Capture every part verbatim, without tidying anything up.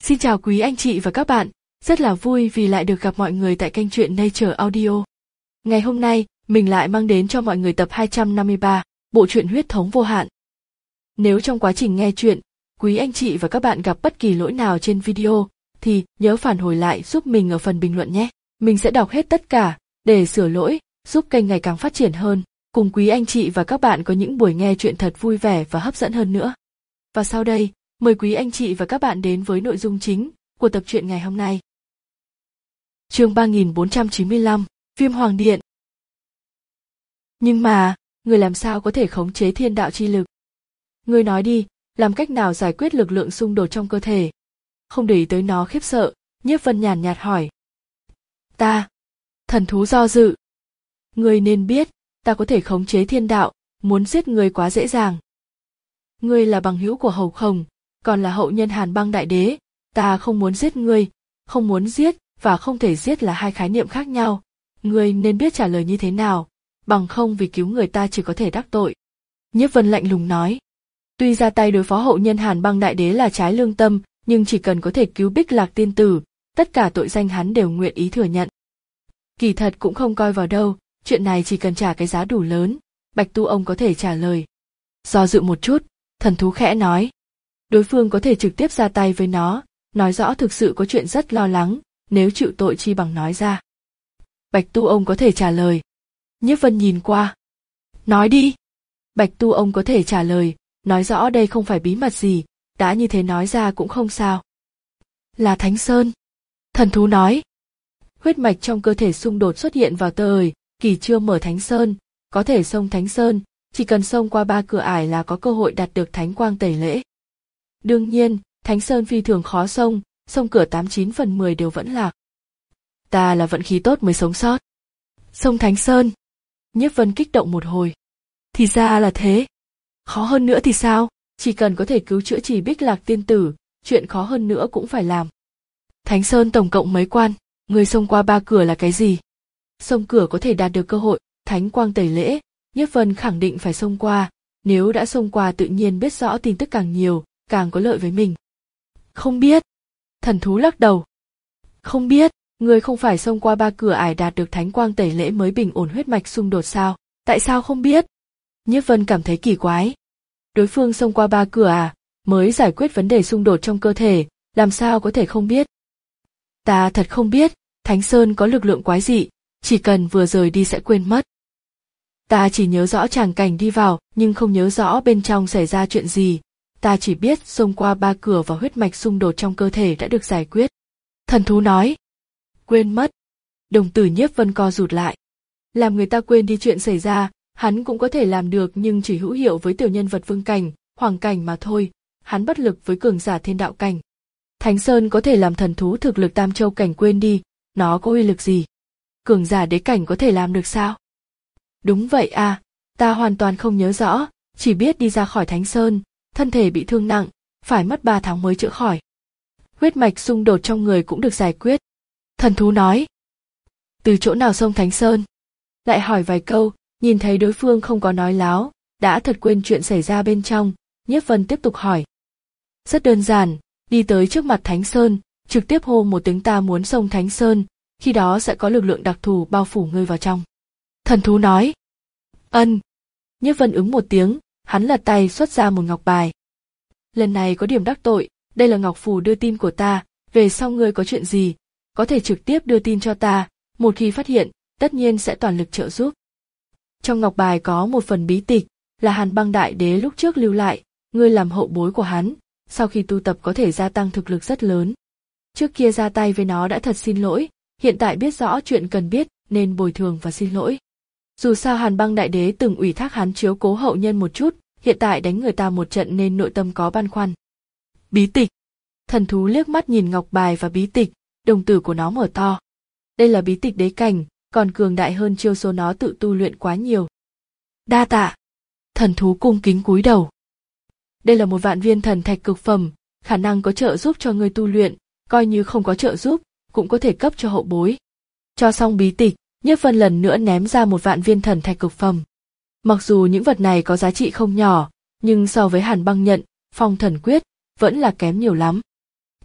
Xin chào quý anh chị và các bạn, rất là vui vì lại được gặp mọi người tại kênh truyện Nature Audio. Ngày hôm nay, mình lại mang đến cho mọi người tập hai trăm năm mươi ba, bộ truyện Huyết thống vô hạn. Nếu trong quá trình nghe truyện, quý anh chị và các bạn gặp bất kỳ lỗi nào trên video, thì nhớ phản hồi lại giúp mình ở phần bình luận nhé. Mình sẽ đọc hết tất cả, để sửa lỗi, giúp kênh ngày càng phát triển hơn, cùng quý anh chị và các bạn có những buổi nghe truyện thật vui vẻ và hấp dẫn hơn nữa. Và sau đây, mời quý anh chị và các bạn đến với nội dung chính của tập truyện ngày hôm nay. Chương ba nghìn bốn trăm chín mươi lăm, Viêm Hoàng Điện. Nhưng mà, người làm sao có thể khống chế thiên đạo chi lực? Người nói đi, làm cách nào giải quyết lực lượng xung đột trong cơ thể? Không để ý tới nó khiếp sợ, Nhiếp Vân nhàn nhạt hỏi. Ta. Thần thú do dự. Người nên biết, ta có thể khống chế thiên đạo, muốn giết người quá dễ dàng. Ngươi là bằng hữu của Hầu Khổng, còn là hậu nhân Hàn Băng Đại Đế, ta không muốn giết ngươi, không muốn giết và không thể giết là hai khái niệm khác nhau, ngươi nên biết trả lời như thế nào, bằng không vì cứu người ta chỉ có thể đắc tội. Nhiếp Vân lạnh lùng nói. Tuy ra tay đối phó hậu nhân Hàn Băng Đại Đế là trái lương tâm, nhưng chỉ cần có thể cứu Bích Lạc tiên tử, tất cả tội danh hắn đều nguyện ý thừa nhận. Kỳ thật cũng không coi vào đâu, chuyện này chỉ cần trả cái giá đủ lớn, Bạch Tu ông có thể trả lời. Do dự một chút, thần thú khẽ nói. Đối phương có thể trực tiếp ra tay với nó, nói rõ thực sự có chuyện rất lo lắng, nếu chịu tội chi bằng nói ra. Bạch Tu ông có thể trả lời. Nhiếp Vân nhìn qua. Nói đi. Bạch Tu ông có thể trả lời, nói rõ đây không phải bí mật gì, đã như thế nói ra cũng không sao. Là Thánh Sơn. Thần thú nói. Huyết mạch trong cơ thể xung đột xuất hiện vào tơ ời, kỳ chưa mở Thánh Sơn, có thể xông Thánh Sơn, chỉ cần xông qua ba cửa ải là có cơ hội đạt được Thánh Quang tẩy lễ. Đương nhiên, Thánh Sơn phi thường khó xông, xông cửa tám chín phần mười đều vẫn lạc. Ta là vận khí tốt mới sống sót. Xông Thánh Sơn. Nhiếp Vân kích động một hồi. Thì ra là thế. Khó hơn nữa thì sao? Chỉ cần có thể cứu chữa trị Bích Lạc tiên tử, chuyện khó hơn nữa cũng phải làm. Thánh Sơn tổng cộng mấy quan, người xông qua ba cửa là cái gì? Xông cửa có thể đạt được cơ hội Thánh Quang tẩy lễ, Nhiếp Vân khẳng định phải xông qua, nếu đã xông qua tự nhiên biết rõ tin tức càng nhiều, càng có lợi với mình. Không biết. Thần thú lắc đầu. Không biết, người không phải xông qua ba cửa ải đạt được Thánh Quang tẩy lễ mới bình ổn huyết mạch xung đột sao? Tại sao không biết? Nhiếp Vân cảm thấy kỳ quái. Đối phương xông qua ba cửa à, mới giải quyết vấn đề xung đột trong cơ thể, làm sao có thể không biết? Ta thật không biết, Thánh Sơn có lực lượng quái dị, chỉ cần vừa rời đi sẽ quên mất. Ta chỉ nhớ rõ tràng cảnh đi vào, nhưng không nhớ rõ bên trong xảy ra chuyện gì. Ta chỉ biết xông qua ba cửa và huyết mạch xung đột trong cơ thể đã được giải quyết. Thần thú nói. Quên mất. Đồng tử Nhiếp Vân co rụt lại. Làm người ta quên đi chuyện xảy ra, hắn cũng có thể làm được nhưng chỉ hữu hiệu với tiểu nhân vật vương cảnh, hoàng cảnh mà thôi, hắn bất lực với cường giả thiên đạo cảnh. Thánh Sơn có thể làm thần thú thực lực tam châu cảnh quên đi, nó có uy lực gì? Cường giả đế cảnh có thể làm được sao? Đúng vậy à, ta hoàn toàn không nhớ rõ, chỉ biết đi ra khỏi Thánh Sơn, thân thể bị thương nặng, phải mất ba tháng mới chữa khỏi. Huyết mạch xung đột trong người cũng được giải quyết. Thần thú nói. Từ chỗ nào xông Thánh Sơn? Lại hỏi vài câu, nhìn thấy đối phương không có nói láo, đã thật quên chuyện xảy ra bên trong, Nhiếp Vân tiếp tục hỏi. Rất đơn giản, đi tới trước mặt Thánh Sơn, trực tiếp hô một tiếng ta muốn xông Thánh Sơn, khi đó sẽ có lực lượng đặc thù bao phủ ngươi vào trong. Thần thú nói. Ân. Nhiếp Vân ứng một tiếng, hắn lật tay xuất ra một ngọc bài. Lần này có điểm đắc tội, đây là ngọc phù đưa tin của ta, về sau ngươi có chuyện gì, có thể trực tiếp đưa tin cho ta, một khi phát hiện, tất nhiên sẽ toàn lực trợ giúp. Trong ngọc bài có một phần bí tịch, là Hàn Băng Đại Đế lúc trước lưu lại, ngươi làm hậu bối của hắn, sau khi tu tập có thể gia tăng thực lực rất lớn. Trước kia ra tay với nó đã thật xin lỗi, hiện tại biết rõ chuyện cần biết nên bồi thường và xin lỗi. Dù sao Hàn Băng Đại Đế từng ủy thác hắn chiếu cố hậu nhân một chút, hiện tại đánh người ta một trận nên nội tâm có băn khoăn. Bí tịch. Thần thú liếc mắt nhìn ngọc bài và bí tịch, đồng tử của nó mở to. Đây là bí tịch đế cảnh, còn cường đại hơn chiêu số nó tự tu luyện quá nhiều. Đa tạ. Thần thú cung kính cúi đầu. Đây là một vạn viên thần thạch cực phẩm, khả năng có trợ giúp cho người tu luyện, coi như không có trợ giúp, cũng có thể cấp cho hậu bối. Cho xong bí tịch, Nhiếp Vân lần nữa ném ra một vạn viên thần thạch cực phẩm. Mặc dù những vật này có giá trị không nhỏ, nhưng so với Hàn Băng Nhận, Phong Thần Quyết, vẫn là kém nhiều lắm.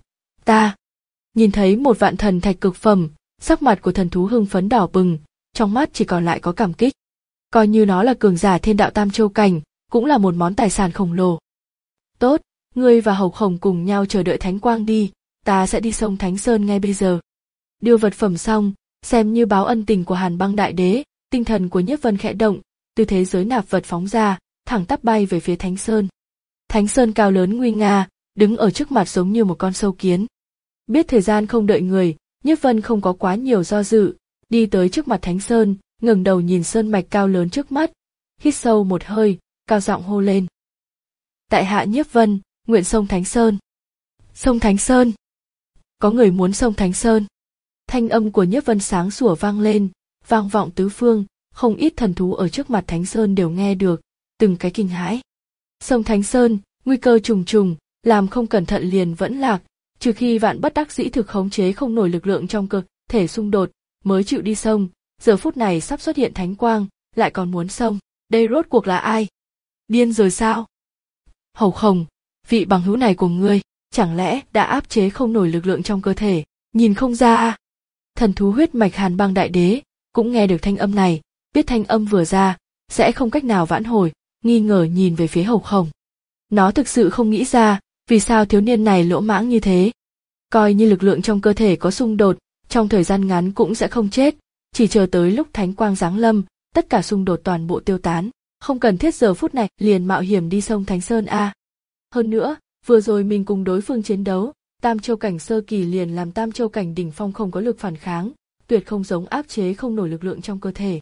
Ta nhìn thấy một vạn thần thạch cực phẩm, sắc mặt của thần thú hưng phấn đỏ bừng, trong mắt chỉ còn lại có cảm kích. Coi như nó là cường giả thiên đạo tam châu cảnh, cũng là một món tài sản khổng lồ. Tốt, ngươi và Hầu Khổng cùng nhau chờ đợi thánh quang đi, ta sẽ đi sông Thánh Sơn ngay bây giờ. Đưa vật phẩm xong, xem như báo ân tình của Hàn Băng Đại Đế, tinh thần của Nhiếp Vân khẽ động, từ thế giới nạp vật phóng ra, thẳng tắp bay về phía Thánh Sơn. Thánh Sơn cao lớn nguy nga, đứng ở trước mặt giống như một con sâu kiến. Biết thời gian không đợi người, Nhiếp Vân không có quá nhiều do dự, đi tới trước mặt Thánh Sơn, ngẩng đầu nhìn sơn mạch cao lớn trước mắt, hít sâu một hơi, cao giọng hô lên. Tại hạ Nhiếp Vân, nguyện sông Thánh Sơn. Sông Thánh Sơn. Có người muốn sông Thánh Sơn. Thanh âm của Nhiếp Vân sáng sủa vang lên, vang vọng tứ phương, không ít thần thú ở trước mặt Thánh Sơn đều nghe được, từng cái kinh hãi. Sông Thánh Sơn, nguy cơ trùng trùng, làm không cẩn thận liền vẫn lạc, trừ khi vạn bất đắc dĩ thực khống chế không nổi lực lượng trong cơ thể xung đột, mới chịu đi sông. Giờ phút này sắp xuất hiện thánh quang, lại còn muốn sông, đây rốt cuộc là ai? Điên rồi sao? Hầu Khổng, vị bằng hữu này của ngươi, chẳng lẽ đã áp chế không nổi lực lượng trong cơ thể, nhìn không ra à? Thần thú huyết mạch Hàn Băng Đại Đế cũng nghe được thanh âm này, biết thanh âm vừa ra sẽ không cách nào vãn hồi, nghi ngờ nhìn về phía Hầu Khổng. Nó thực sự không nghĩ ra vì sao thiếu niên này lỗ mãng như thế. Coi như lực lượng trong cơ thể có xung đột, trong thời gian ngắn cũng sẽ không chết, chỉ chờ tới lúc thánh quang giáng lâm, tất cả xung đột toàn bộ tiêu tán, không cần thiết giờ phút này liền mạo hiểm đi sông Thánh Sơn a. À. Hơn nữa, vừa rồi mình cùng đối phương chiến đấu, Tam Châu cảnh sơ kỳ liền làm Tam Châu cảnh đỉnh phong không có lực phản kháng, tuyệt không giống áp chế không nổi lực lượng trong cơ thể.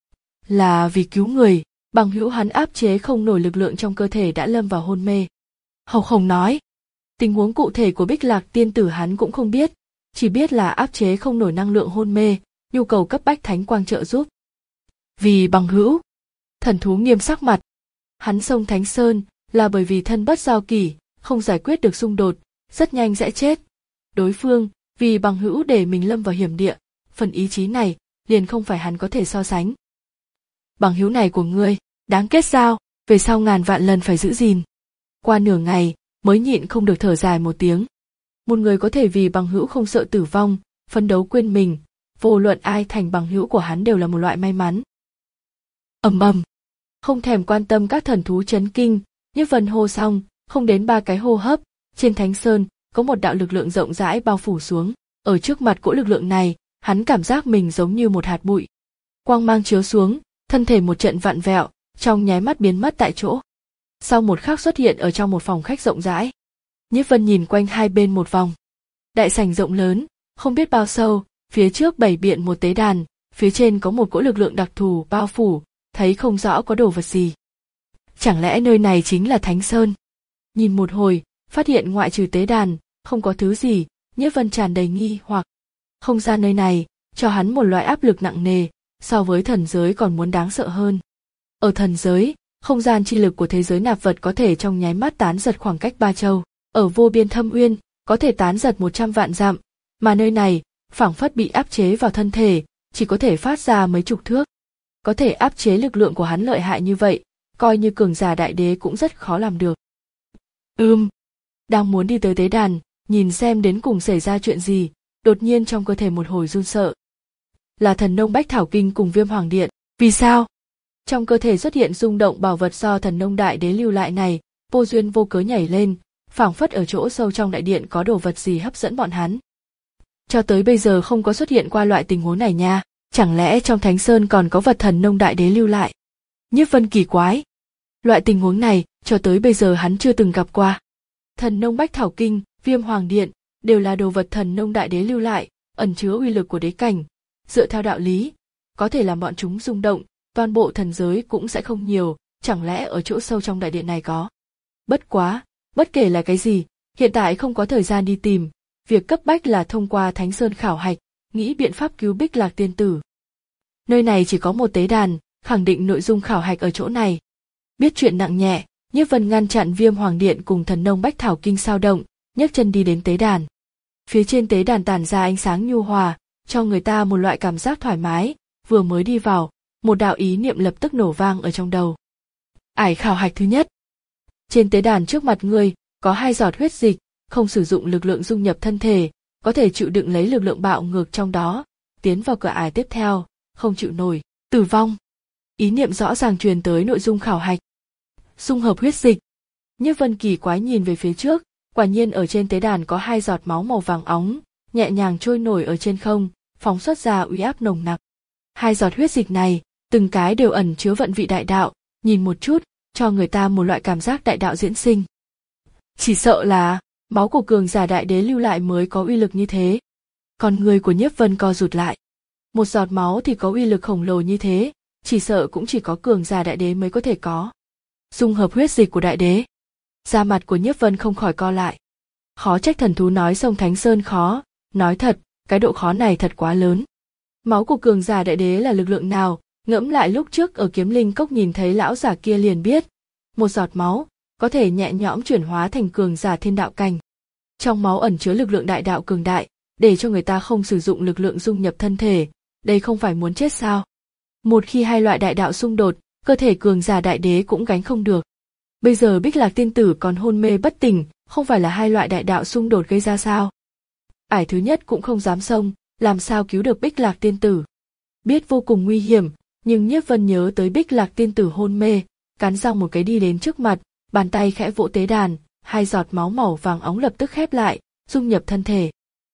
Là vì cứu người, bằng hữu hắn áp chế không nổi lực lượng trong cơ thể đã lâm vào hôn mê. Hầu Khổng nói, tình huống cụ thể của Bích Lạc tiên tử hắn cũng không biết, chỉ biết là áp chế không nổi năng lượng hôn mê, nhu cầu cấp bách thánh quang trợ giúp. Vì bằng hữu, thần thú nghiêm sắc mặt. Hắn sông Thánh Sơn là bởi vì thân bất giao kỷ, không giải quyết được xung đột, rất nhanh sẽ chết. Đối phương vì bằng hữu để mình lâm vào hiểm địa, phần ý chí này liền không phải hắn có thể so sánh. Bằng hữu này của ngươi, đáng kết giao, về sau ngàn vạn lần phải giữ gìn. Qua nửa ngày, mới nhịn không được thở dài một tiếng. Một người có thể vì bằng hữu không sợ tử vong, phấn đấu quên mình, vô luận ai thành bằng hữu của hắn đều là một loại may mắn. Ầm ầm, không thèm quan tâm các thần thú chấn kinh, Nhiếp Vân hô xong, không đến ba cái hô hấp, trên Thánh Sơn có một đạo lực lượng rộng rãi bao phủ xuống. Ở trước mặt cỗ lực lượng này, hắn cảm giác mình giống như một hạt bụi. Quang mang chiếu xuống, thân thể một trận vặn vẹo, trong nháy mắt biến mất tại chỗ. Sau một khắc xuất hiện ở trong một phòng khách rộng rãi. Nhiếp Vân nhìn quanh hai bên một vòng. Đại sảnh rộng lớn, không biết bao sâu, phía trước bày biện một tế đàn, phía trên có một cỗ lực lượng đặc thù bao phủ, thấy không rõ có đồ vật gì. Chẳng lẽ nơi này chính là Thánh Sơn? Nhìn một hồi, phát hiện ngoại trừ tế đàn, không có thứ gì, Nhiếp Vân tràn đầy nghi hoặc. Không gian nơi này, cho hắn một loại áp lực nặng nề, so với thần giới còn muốn đáng sợ hơn. Ở thần giới, không gian chi lực của thế giới nạp vật có thể trong nháy mắt tán giật khoảng cách ba châu, ở vô biên thâm uyên, có thể tán giật một trăm vạn dặm, mà nơi này, phảng phất bị áp chế vào thân thể, chỉ có thể phát ra mấy chục thước. Có thể áp chế lực lượng của hắn lợi hại như vậy, coi như cường giả đại đế cũng rất khó làm được. Ừm, đang muốn đi tới tế đàn, nhìn xem đến cùng xảy ra chuyện gì, đột nhiên trong cơ thể một hồi run sợ. Là thần nông Bách Thảo Kinh cùng Viêm Hoàng Điện, vì sao? Trong cơ thể xuất hiện rung động bảo vật do thần nông đại đế lưu lại này, vô duyên vô cớ nhảy lên, phảng phất ở chỗ sâu trong đại điện có đồ vật gì hấp dẫn bọn hắn. Cho tới bây giờ không có xuất hiện qua loại tình huống này nha, chẳng lẽ trong Thánh Sơn còn có vật thần nông đại đế lưu lại? Nhiếp Vân kỳ quái. Loại tình huống này, cho tới bây giờ hắn chưa từng gặp qua. Thần nông Bách Thảo Kinh, Viêm Hoàng Điện, đều là đồ vật thần nông đại đế lưu lại, ẩn chứa uy lực của đế cảnh. Dựa theo đạo lý, có thể làm bọn chúng rung động, toàn bộ thần giới cũng sẽ không nhiều, chẳng lẽ ở chỗ sâu trong đại điện này có. Bất quá, bất kể là cái gì, hiện tại không có thời gian đi tìm, việc cấp bách là thông qua Thánh Sơn khảo hạch, nghĩ biện pháp cứu Bích Lạc tiên tử. Nơi này chỉ có một tế đàn, khẳng định nội dung khảo hạch ở chỗ này. Biết chuyện nặng nhẹ, Nhiếp Vân ngăn chặn Viêm Hoàng Điện cùng thần nông Bách Thảo Kinh sao động, nhấc chân đi đến tế đàn. Phía trên tế đàn tản ra ánh sáng nhu hòa, cho người ta một loại cảm giác thoải mái, vừa mới đi vào, một đạo ý niệm lập tức nổ vang ở trong đầu. Ải khảo hạch thứ nhất. Trên tế đàn trước mặt ngươi, có hai giọt huyết dịch, không sử dụng lực lượng dung nhập thân thể, có thể chịu đựng lấy lực lượng bạo ngược trong đó, tiến vào cửa ải tiếp theo, không chịu nổi, tử vong. Ý niệm rõ ràng truyền tới nội dung khảo hạch. Dung hợp huyết dịch. Nhiếp Vân kỳ quái nhìn về phía trước, quả nhiên ở trên tế đàn có hai giọt máu màu vàng óng, nhẹ nhàng trôi nổi ở trên không, phóng xuất ra uy áp nồng nặc. Hai giọt huyết dịch này, từng cái đều ẩn chứa vận vị đại đạo, nhìn một chút, cho người ta một loại cảm giác đại đạo diễn sinh. Chỉ sợ là máu của cường giả đại đế lưu lại mới có uy lực như thế. Con người của Nhiếp Vân co rụt lại. Một giọt máu thì có uy lực khổng lồ như thế, chỉ sợ cũng chỉ có cường giả đại đế mới có thể có. Dung hợp huyết dịch của đại đế. Da mặt của Nhiếp Vân không khỏi co lại. Khó trách thần thú nói sông Thánh Sơn khó, nói thật, cái độ khó này thật quá lớn. Máu của cường giả đại đế là lực lượng nào, ngẫm lại lúc trước ở Kiếm Linh Cốc nhìn thấy lão giả kia liền biết. Một giọt máu, có thể nhẹ nhõm chuyển hóa thành cường giả thiên đạo cảnh. Trong máu ẩn chứa lực lượng đại đạo cường đại, để cho người ta không sử dụng lực lượng dung nhập thân thể, đây không phải muốn chết sao? Một khi hai loại đại đạo xung đột, cơ thể cường giả đại đế cũng gánh không được. Bây giờ Bích Lạc tiên tử còn hôn mê bất tỉnh, không phải là hai loại đại đạo xung đột gây ra sao? Ải thứ nhất cũng không dám xông, làm sao cứu được Bích Lạc tiên tử? Biết vô cùng nguy hiểm, nhưng Nhiếp Vân nhớ tới Bích Lạc tiên tử hôn mê, cắn răng một cái đi đến trước mặt, bàn tay khẽ vỗ tế đàn, hai giọt máu màu vàng óng lập tức khép lại, dung nhập thân thể.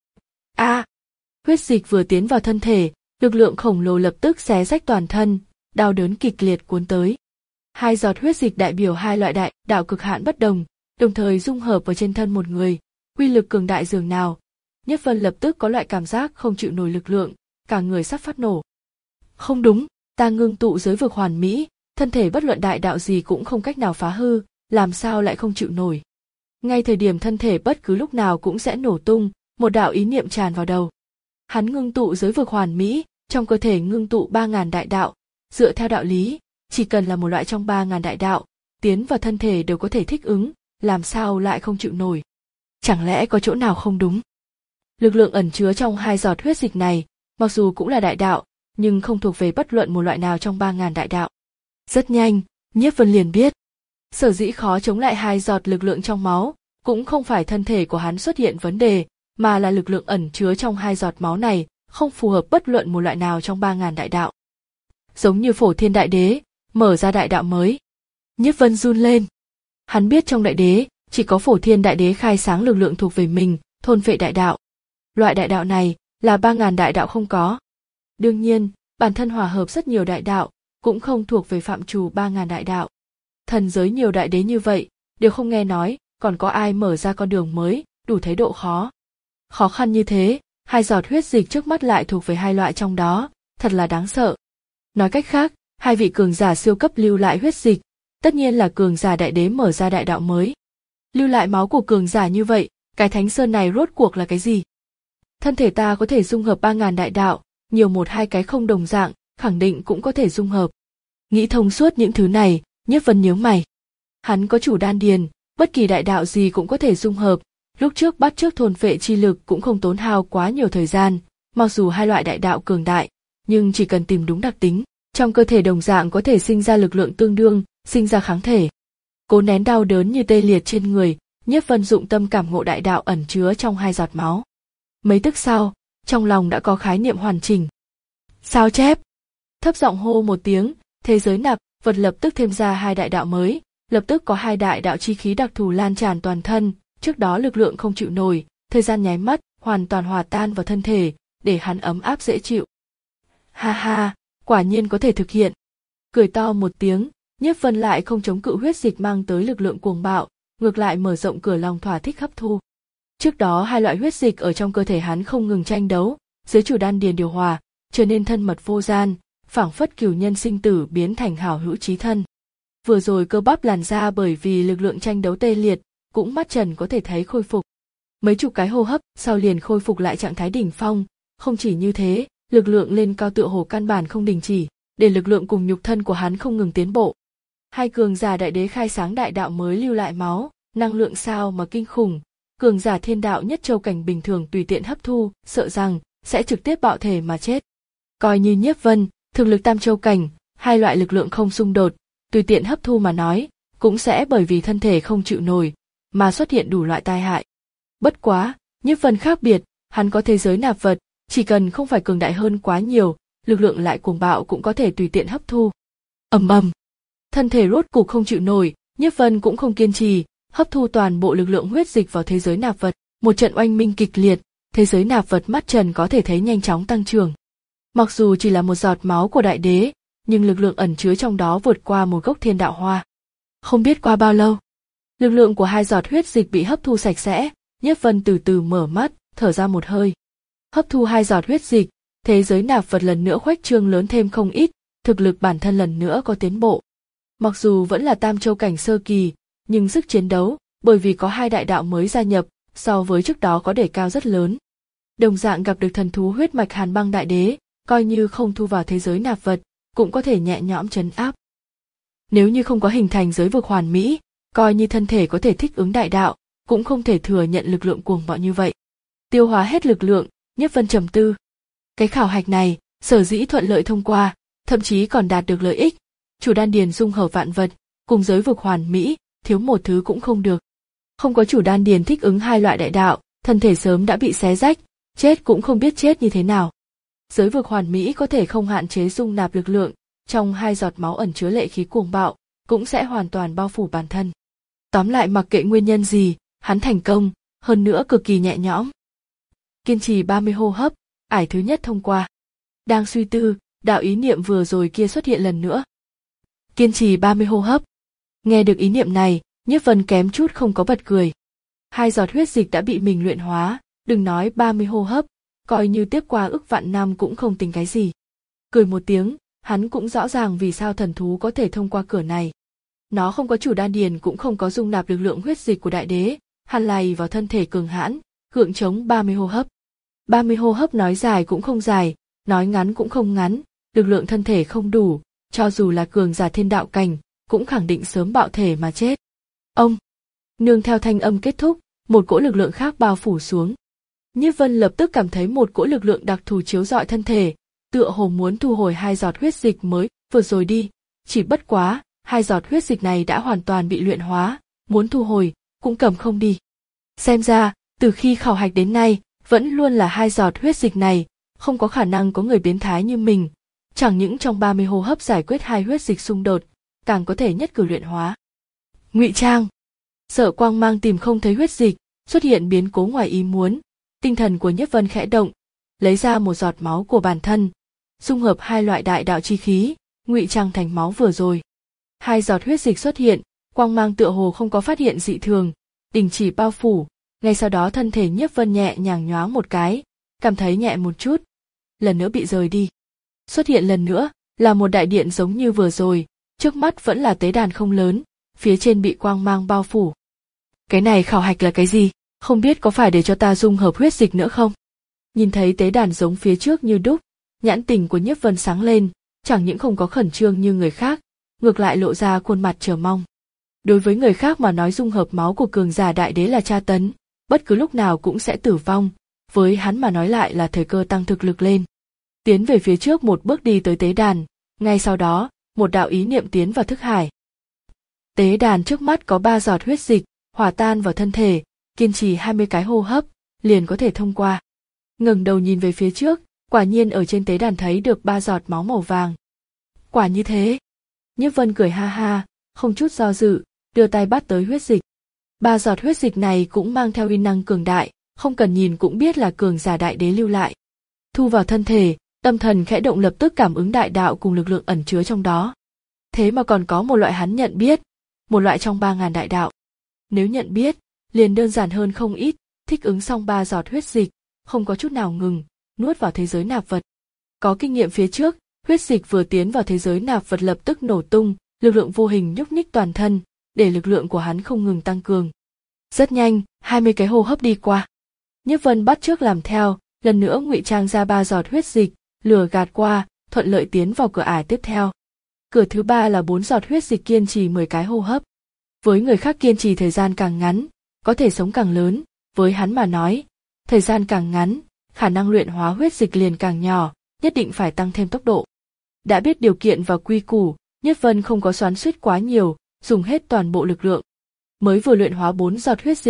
A! À, huyết dịch vừa tiến vào thân thể, lực lượng khổng lồ lập tức xé rách toàn thân, đau đớn kịch liệt cuốn tới. Hai giọt huyết dịch đại biểu hai loại đại đạo cực hạn bất đồng, đồng thời dung hợp vào trên thân một người, uy lực cường đại dường nào. Nhiếp Vân lập tức có loại cảm giác không chịu nổi lực lượng, cả người sắp phát nổ. Không đúng, ta ngưng tụ giới vực hoàn mỹ, thân thể bất luận đại đạo gì cũng không cách nào phá hư, làm sao lại không chịu nổi. Ngay thời điểm thân thể bất cứ lúc nào cũng sẽ nổ tung, một đạo ý niệm tràn vào đầu. Hắn ngưng tụ giới vực hoàn mỹ, trong cơ thể ngưng tụ ba ngàn đại đạo, dựa theo đạo lý, chỉ cần là một loại trong ba ngàn đại đạo, tiến vào thân thể đều có thể thích ứng, làm sao lại không chịu nổi. Chẳng lẽ có chỗ nào không đúng? Lực lượng ẩn chứa trong hai giọt huyết dịch này, mặc dù cũng là đại đạo, nhưng không thuộc về bất luận một loại nào trong ba ngàn đại đạo. Rất nhanh, Nhiếp Vân liền biết. Sở dĩ khó chống lại hai giọt lực lượng trong máu, cũng không phải thân thể của hắn xuất hiện vấn đề, mà là lực lượng ẩn chứa trong hai giọt máu này, không phù hợp bất luận một loại nào trong ba ngàn đại đạo. Giống như Phổ Thiên Đại Đế, mở ra đại đạo mới. Nhiếp Vân run lên. Hắn biết trong đại đế, chỉ có Phổ Thiên Đại Đế khai sáng lực lượng thuộc về mình, thôn phệ đại đạo. Loại đại đạo này, là ba ngàn đại đạo không có. Đương nhiên, bản thân hòa hợp rất nhiều đại đạo, cũng không thuộc về phạm trù ba ngàn đại đạo. Thần giới nhiều đại đế như vậy, đều không nghe nói, còn có ai mở ra con đường mới, đủ thấy độ khó. Khó khăn như thế, hai giọt huyết dịch trước mắt lại thuộc về hai loại trong đó, thật là đáng sợ. Nói cách khác, hai vị cường giả siêu cấp lưu lại huyết dịch, tất nhiên là cường giả đại đế mở ra đại đạo mới. Lưu lại máu của cường giả như vậy, cái Thánh Sơn này rốt cuộc là cái gì? Thân thể ta có thể dung hợp ba ngàn đại đạo, nhiều một hai cái không đồng dạng, khẳng định cũng có thể dung hợp. Nghĩ thông suốt những thứ này, Nhiếp Vân nhíu mày. Hắn có chủ đan điền, bất kỳ đại đạo gì cũng có thể dung hợp, lúc trước bắt trước thôn phệ chi lực cũng không tốn hao quá nhiều thời gian, mặc dù hai loại đại đạo cường đại, nhưng chỉ cần tìm đúng đặc tính, trong cơ thể đồng dạng có thể sinh ra lực lượng tương đương, sinh ra kháng thể. Cố nén đau đớn như tê liệt trên người, Nhiếp Vân dụng tâm cảm ngộ đại đạo ẩn chứa trong hai giọt máu. Mấy tức sau, trong lòng đã có khái niệm hoàn chỉnh. Sao chép? Thấp giọng hô một tiếng, thế giới nạp vật lập tức thêm ra hai đại đạo mới, lập tức có hai đại đạo chi khí đặc thù lan tràn toàn thân, trước đó lực lượng không chịu nổi, thời gian nháy mắt, hoàn toàn hòa tan vào thân thể, để hắn ấm áp dễ chịu. Ha ha, quả nhiên có thể thực hiện. Cười to một tiếng, Nhiếp Vân lại không chống cự huyết dịch mang tới lực lượng cuồng bạo, ngược lại mở rộng cửa lòng thỏa thích hấp thu. Trước đó hai loại huyết dịch ở trong cơ thể hắn không ngừng tranh đấu, dưới chủ đan điền điều hòa, trở nên thân mật vô gian, phảng phất cửu nhân sinh tử biến thành hảo hữu chí thân. Vừa rồi cơ bắp làn da bởi vì lực lượng tranh đấu tê liệt, cũng mắt trần có thể thấy khôi phục. Mấy chục cái hô hấp sau liền khôi phục lại trạng thái đỉnh phong, không chỉ như thế, lực lượng lên cao tựa hồ căn bản không đình chỉ, để lực lượng cùng nhục thân của hắn không ngừng tiến bộ. Hai cường giả đại đế khai sáng đại đạo mới lưu lại máu, năng lượng sao mà kinh khủng, cường giả thiên đạo nhất châu cảnh bình thường tùy tiện hấp thu, sợ rằng sẽ trực tiếp bạo thể mà chết. Coi như Nhiếp Vân, thực lực tam châu cảnh, hai loại lực lượng không xung đột, tùy tiện hấp thu mà nói, cũng sẽ bởi vì thân thể không chịu nổi, mà xuất hiện đủ loại tai hại. Bất quá, Nhiếp Vân khác biệt, hắn có thế giới nạp vật, chỉ cần không phải cường đại hơn quá nhiều, lực lượng lại cuồng bạo cũng có thể tùy tiện hấp thu. Ầm ầm, thân thể rốt cục không chịu nổi, Nhiếp Vân cũng không kiên trì, hấp thu toàn bộ lực lượng huyết dịch vào thế giới nạp vật, một trận oanh minh kịch liệt, thế giới nạp vật mắt trần có thể thấy nhanh chóng tăng trưởng. Mặc dù chỉ là một giọt máu của đại đế, nhưng lực lượng ẩn chứa trong đó vượt qua một gốc thiên đạo hoa. Không biết qua bao lâu, lực lượng của hai giọt huyết dịch bị hấp thu sạch sẽ, Nhiếp Vân từ từ mở mắt, thở ra một hơi. Hấp thu hai giọt huyết dịch, thế giới nạp vật lần nữa khuếch trương lớn thêm không ít, thực lực bản thân lần nữa có tiến bộ. Mặc dù vẫn là tam châu cảnh sơ kỳ, nhưng sức chiến đấu, bởi vì có hai đại đạo mới gia nhập, so với trước đó có đề cao rất lớn. Đồng dạng gặp được thần thú huyết mạch Hàn Băng Đại Đế, coi như không thu vào thế giới nạp vật, cũng có thể nhẹ nhõm trấn áp. Nếu như không có hình thành giới vực hoàn mỹ, coi như thân thể có thể thích ứng đại đạo, cũng không thể thừa nhận lực lượng cuồng bạo như vậy. Tiêu hóa hết lực lượng, Nhiếp Vân trầm tư. Cái khảo hạch này, sở dĩ thuận lợi thông qua, thậm chí còn đạt được lợi ích, chủ đan điền dung hợp vạn vật, cùng giới vực hoàn mỹ, thiếu một thứ cũng không được. Không có chủ đan điền thích ứng hai loại đại đạo, thân thể sớm đã bị xé rách, chết cũng không biết chết như thế nào. Giới vực hoàn mỹ có thể không hạn chế dung nạp lực lượng, trong hai giọt máu ẩn chứa lệ khí cuồng bạo, cũng sẽ hoàn toàn bao phủ bản thân. Tóm lại mặc kệ nguyên nhân gì, hắn thành công, hơn nữa cực kỳ nhẹ nhõm. Kiên trì ba mươi hô hấp, ải thứ nhất thông qua. Đang suy tư, đạo ý niệm vừa rồi kia xuất hiện lần nữa. Kiên trì ba mươi hô hấp. Nghe được ý niệm này, Nhiếp Vân kém chút không có bật cười. Hai giọt huyết dịch đã bị mình luyện hóa, đừng nói ba mươi hô hấp, coi như tiếp qua ức vạn năm cũng không tính cái gì. Cười một tiếng, hắn cũng rõ ràng vì sao thần thú có thể thông qua cửa này. Nó không có chủ đan điền cũng không có dung nạp lực lượng huyết dịch của đại đế, hằn lầy vào thân thể cường hãn, gượng chống ba mươi hô hấp. ba mươi hô hấp nói dài cũng không dài, nói ngắn cũng không ngắn, lực lượng thân thể không đủ, cho dù là cường giả thiên đạo cảnh, cũng khẳng định sớm bạo thể mà chết. Ông, nương theo thanh âm kết thúc, một cỗ lực lượng khác bao phủ xuống. Nhiếp Vân lập tức cảm thấy một cỗ lực lượng đặc thù chiếu rọi thân thể, tựa hồ muốn thu hồi hai giọt huyết dịch mới vừa rồi đi, chỉ bất quá, hai giọt huyết dịch này đã hoàn toàn bị luyện hóa, muốn thu hồi, cũng cầm không đi. Xem ra, từ khi khảo hạch đến nay, vẫn luôn là hai giọt huyết dịch này, không có khả năng có người biến thái như mình, chẳng những trong ba mươi hô hấp giải quyết hai huyết dịch xung đột, càng có thể nhất cử luyện hóa. Ngụy trang. Sợ quang mang tìm không thấy huyết dịch, xuất hiện biến cố ngoài ý muốn, tinh thần của Nhiếp Vân khẽ động, lấy ra một giọt máu của bản thân, dung hợp hai loại đại đạo chi khí, ngụy trang thành máu vừa rồi. Hai giọt huyết dịch xuất hiện, quang mang tựa hồ không có phát hiện dị thường, đình chỉ bao phủ, ngay sau đó thân thể Nhiếp Vân nhẹ nhàng nhoáng một cái, cảm thấy nhẹ một chút, lần nữa bị rời đi. Xuất hiện lần nữa, là một đại điện giống như vừa rồi, trước mắt vẫn là tế đàn không lớn, phía trên bị quang mang bao phủ. Cái này khảo hạch là cái gì? Không biết có phải để cho ta dung hợp huyết dịch nữa không? Nhìn thấy tế đàn giống phía trước như đúc, nhãn tình của Nhiếp Vân sáng lên, chẳng những không có khẩn trương như người khác, ngược lại lộ ra khuôn mặt chờ mong. Đối với người khác mà nói dung hợp máu của cường giả đại đế là tra tấn, bất cứ lúc nào cũng sẽ tử vong, với hắn mà nói lại là thời cơ tăng thực lực lên. Tiến về phía trước một bước đi tới tế đàn, ngay sau đó, một đạo ý niệm tiến vào thức hải. Tế đàn trước mắt có ba giọt huyết dịch, hòa tan vào thân thể, kiên trì hai mươi cái hô hấp, liền có thể thông qua. Ngẩng đầu nhìn về phía trước, quả nhiên ở trên tế đàn thấy được ba giọt máu màu vàng. Quả như thế. Nhiếp Vân cười ha ha, không chút do dự, đưa tay bắt tới huyết dịch. Ba giọt huyết dịch này cũng mang theo uy năng cường đại, không cần nhìn cũng biết là cường giả đại đế lưu lại. Thu vào thân thể, tâm thần khẽ động lập tức cảm ứng đại đạo cùng lực lượng ẩn chứa trong đó. Thế mà còn có một loại hắn nhận biết, một loại trong ba ngàn đại đạo. Nếu nhận biết, liền đơn giản hơn không ít, thích ứng xong ba giọt huyết dịch, không có chút nào ngừng, nuốt vào thế giới nạp vật. Có kinh nghiệm phía trước, huyết dịch vừa tiến vào thế giới nạp vật lập tức nổ tung, lực lượng vô hình nhúc nhích toàn thân, để lực lượng của hắn không ngừng tăng cường. Rất nhanh, hai mươi cái hô hấp đi qua. Nhiếp Vân bắt chước làm theo, lần nữa ngụy trang ra ba giọt huyết dịch, lừa gạt qua, thuận lợi tiến vào cửa ải tiếp theo. Cửa thứ ba là bốn giọt huyết dịch kiên trì mười cái hô hấp. Với người khác kiên trì thời gian càng ngắn, có thể sống càng lớn, với hắn mà nói, thời gian càng ngắn, khả năng luyện hóa huyết dịch liền càng nhỏ, nhất định phải tăng thêm tốc độ. Đã biết điều kiện và quy củ, Nhiếp Vân không có xoắn xuýt quá nhiều, dùng hết toàn bộ lực lượng. Mới vừa luyện hóa bốn giọt huyết dịch,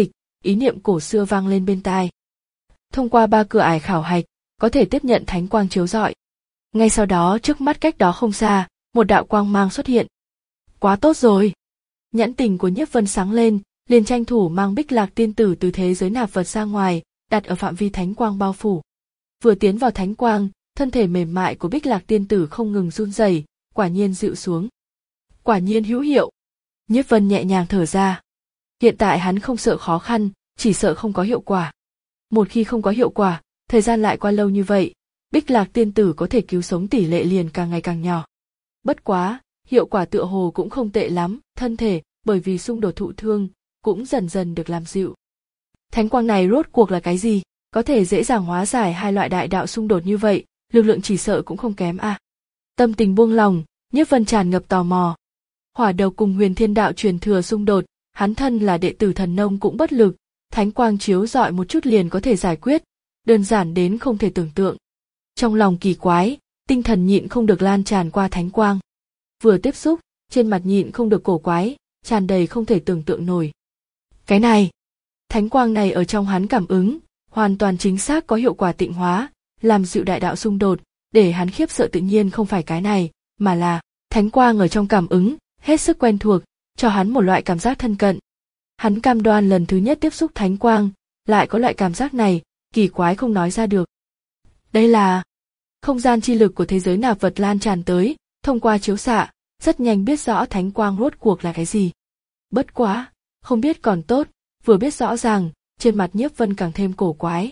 ý niệm cổ xưa vang lên bên tai. Thông qua ba cửa ải khảo hạch, có thể tiếp nhận thánh quang chiếu rọi. Ngay sau đó trước mắt cách đó không xa, một đạo quang mang xuất hiện. Quá tốt rồi! Nhãn tình của Nhiếp Vân sáng lên, liền tranh thủ mang Bích Lạc tiên tử từ thế giới nạp vật ra ngoài, đặt ở phạm vi thánh quang bao phủ. Vừa tiến vào thánh quang, thân thể mềm mại của Bích Lạc tiên tử không ngừng run rẩy, quả nhiên dịu xuống. Quả nhiên hữu hiệu. Nhiếp Vân nhẹ nhàng thở ra. Hiện tại hắn không sợ khó khăn, chỉ sợ không có hiệu quả. Một khi không có hiệu quả, thời gian lại qua lâu như vậy, Bích Lạc tiên tử có thể cứu sống tỷ lệ liền càng ngày càng nhỏ. Bất quá, hiệu quả tựa hồ cũng không tệ lắm, thân thể, bởi vì xung đột thụ thương, cũng dần dần được làm dịu. Thánh quang này rốt cuộc là cái gì? Có thể dễ dàng hóa giải hai loại đại đạo xung đột như vậy, lực lượng chỉ sợ cũng không kém à. Tâm tình buông lòng, Nhiếp Vân tràn ngập tò mò. Hỏa đầu cùng Huyền Thiên đạo truyền thừa xung đột, hắn thân là đệ tử thần nông cũng bất lực, thánh quang chiếu rọi một chút liền có thể giải quyết, đơn giản đến không thể tưởng tượng. Trong lòng kỳ quái, tinh thần nhịn không được lan tràn qua thánh quang. Vừa tiếp xúc, trên mặt nhịn không được cổ quái, tràn đầy không thể tưởng tượng nổi. Cái này, thánh quang này ở trong hắn cảm ứng, hoàn toàn chính xác có hiệu quả tịnh hóa, làm dịu đại đạo xung đột, để hắn khiếp sợ tự nhiên không phải cái này, mà là thánh quang ở trong cảm ứng, hết sức quen thuộc, cho hắn một loại cảm giác thân cận. Hắn cam đoan lần thứ nhất tiếp xúc thánh quang, lại có loại cảm giác này, kỳ quái không nói ra được. Đây là không gian chi lực của thế giới nạp vật lan tràn tới, thông qua chiếu xạ, rất nhanh biết rõ thánh quang rốt cuộc là cái gì. Bất quá, không biết còn tốt, vừa biết rõ ràng, trên mặt Nhiếp Vân càng thêm cổ quái.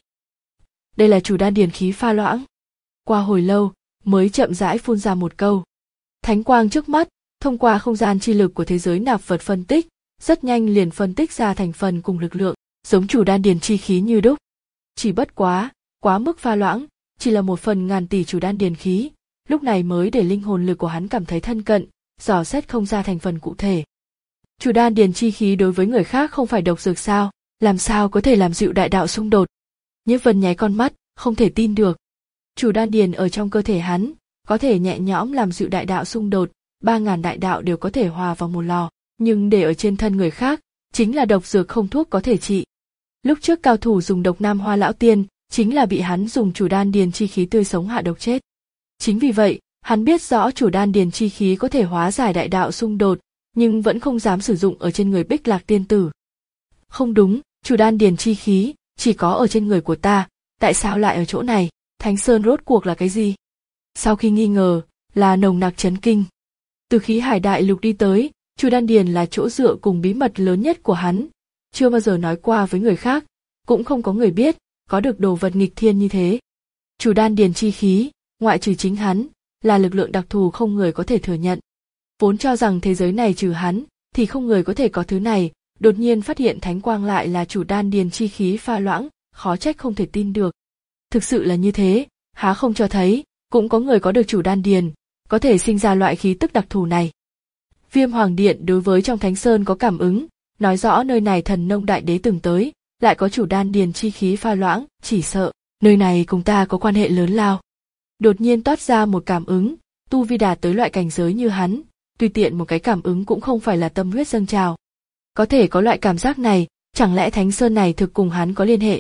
Đây là chủ đan điền khí pha loãng. Qua hồi lâu, mới chậm rãi phun ra một câu. Thánh quang trước mắt, thông qua không gian chi lực của thế giới nạp vật phân tích, rất nhanh liền phân tích ra thành phần cùng lực lượng, giống chủ đan điền chi khí như đúc. Chỉ bất quá, quá mức pha loãng, chỉ là một phần ngàn tỷ chủ đan điền khí, lúc này mới để linh hồn lực của hắn cảm thấy thân cận, dò xét không ra thành phần cụ thể. Chủ đan điền chi khí đối với người khác không phải độc dược sao, làm sao có thể làm dịu đại đạo xung đột? Nhiếp Vân nháy con mắt, không thể tin được. Chủ đan điền ở trong cơ thể hắn, có thể nhẹ nhõm làm dịu đại đạo xung đột, ba ngàn đại đạo đều có thể hòa vào một lò, nhưng để ở trên thân người khác, chính là độc dược không thuốc có thể trị. Lúc trước cao thủ dùng độc nam hoa lão tiên, chính là bị hắn dùng chủ đan điền chi khí tươi sống hạ độc chết. Chính vì vậy, hắn biết rõ chủ đan điền chi khí có thể hóa giải đại đạo xung đột, nhưng vẫn không dám sử dụng ở trên người Bích Lạc tiên tử. Không đúng, chủ đan điền chi khí, chỉ có ở trên người của ta, tại sao lại ở chỗ này, Thánh Sơn rốt cuộc là cái gì? Sau khi nghi ngờ, là nồng nặc chấn kinh. Từ khí hải đại lục đi tới, chủ đan điền là chỗ dựa cùng bí mật lớn nhất của hắn, chưa bao giờ nói qua với người khác, cũng không có người biết, có được đồ vật nghịch thiên như thế. Chủ đan điền chi khí, ngoại trừ chính hắn, là lực lượng đặc thù không người có thể thừa nhận. Vốn cho rằng thế giới này trừ hắn, thì không người có thể có thứ này, đột nhiên phát hiện thánh quang lại là chủ đan điền chi khí pha loãng, khó trách không thể tin được. Thực sự là như thế, há không cho thấy, cũng có người có được chủ đan điền, có thể sinh ra loại khí tức đặc thù này. Viêm Hoàng Điện đối với trong Thánh Sơn có cảm ứng, nói rõ nơi này thần nông đại đế từng tới, lại có chủ đan điền chi khí pha loãng, chỉ sợ, nơi này cùng ta có quan hệ lớn lao. Đột nhiên toát ra một cảm ứng, tu vi đạt tới loại cảnh giới như hắn, tùy tiện một cái cảm ứng cũng không phải là tâm huyết dâng trào. Có thể có loại cảm giác này, chẳng lẽ Thánh Sơn này thực cùng hắn có liên hệ?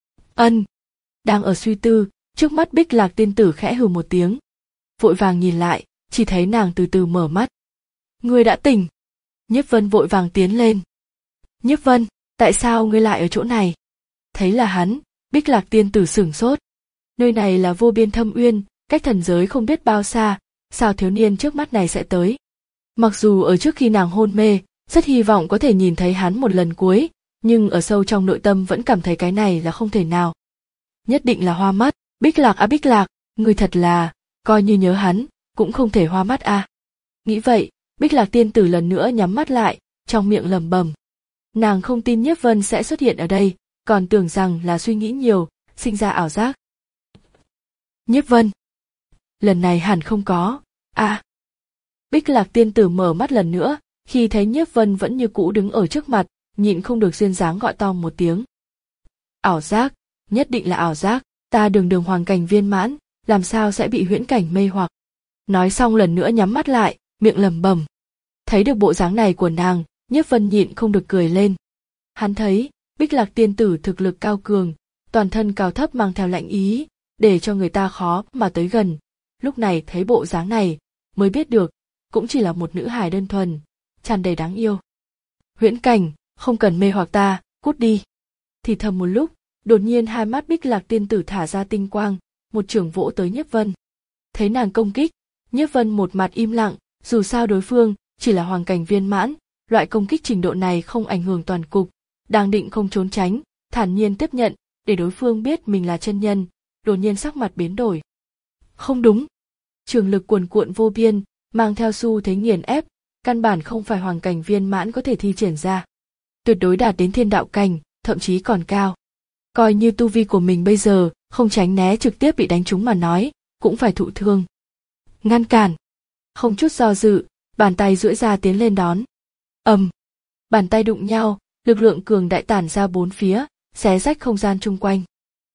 Ân. Đang ở suy tư, trước mắt Bích Lạc tiên tử khẽ hừ một tiếng. Vội vàng nhìn lại, chỉ thấy nàng từ từ mở mắt. Ngươi đã tỉnh. Nhiếp Vân vội vàng tiến lên. Nhiếp Vân, tại sao ngươi lại ở chỗ này? Thấy là hắn, Bích Lạc tiên tử sửng sốt. Nơi này là vô biên thâm uyên, cách thần giới không biết bao xa, sao thiếu niên trước mắt này sẽ tới? Mặc dù ở trước khi nàng hôn mê, rất hy vọng có thể nhìn thấy hắn một lần cuối, nhưng ở sâu trong nội tâm vẫn cảm thấy cái này là không thể nào. Nhất định là hoa mắt, Bích Lạc à Bích Lạc, người thật là, coi như nhớ hắn, cũng không thể hoa mắt à. Nghĩ vậy, Bích Lạc tiên tử lần nữa nhắm mắt lại, trong miệng lẩm bẩm. Nàng không tin Nhiếp Vân sẽ xuất hiện ở đây, còn tưởng rằng là suy nghĩ nhiều, sinh ra ảo giác. Nhiếp Vân. Lần này hẳn không có, à. Bích Lạc tiên tử mở mắt lần nữa, khi thấy Nhiếp Vân vẫn như cũ đứng ở trước mặt, nhịn không được duyên dáng gọi to một tiếng. Ảo giác, nhất định là ảo giác, ta đường đường hoàng cảnh viên mãn, làm sao sẽ bị huyễn cảnh mê hoặc. Nói xong lần nữa nhắm mắt lại, miệng lẩm bẩm. Thấy được bộ dáng này của nàng, Nhiếp Vân nhịn không được cười lên. Hắn thấy, Bích Lạc tiên tử thực lực cao cường, toàn thân cao thấp mang theo lạnh ý, để cho người ta khó mà tới gần. Lúc này thấy bộ dáng này, mới biết được, cũng chỉ là một nữ hài đơn thuần, tràn đầy đáng yêu. Huyễn Cảnh, không cần mê hoặc ta, cút đi. Thì thầm một lúc, đột nhiên hai mắt Bích Lạc tiên tử thả ra tinh quang, một chưởng vỗ tới Nhiếp Vân. Thấy nàng công kích, Nhiếp Vân một mặt im lặng, dù sao đối phương chỉ là hoàng cảnh viên mãn, loại công kích trình độ này không ảnh hưởng toàn cục, đang định không trốn tránh, thản nhiên tiếp nhận, để đối phương biết mình là chân nhân, đột nhiên sắc mặt biến đổi. Không đúng. Trường lực cuồn cuộn vô biên, mang theo xu thế nghiền ép, căn bản không phải hoàng cảnh viên mãn có thể thi triển ra. Tuyệt đối đạt đến thiên đạo cảnh, thậm chí còn cao. Coi như tu vi của mình bây giờ, không tránh né trực tiếp bị đánh trúng mà nói, cũng phải thụ thương. Ngăn cản. Không chút do dự, bàn tay duỗi ra tiến lên đón. Ầm. Bàn tay đụng nhau, lực lượng cường đại tản ra bốn phía, xé rách không gian chung quanh.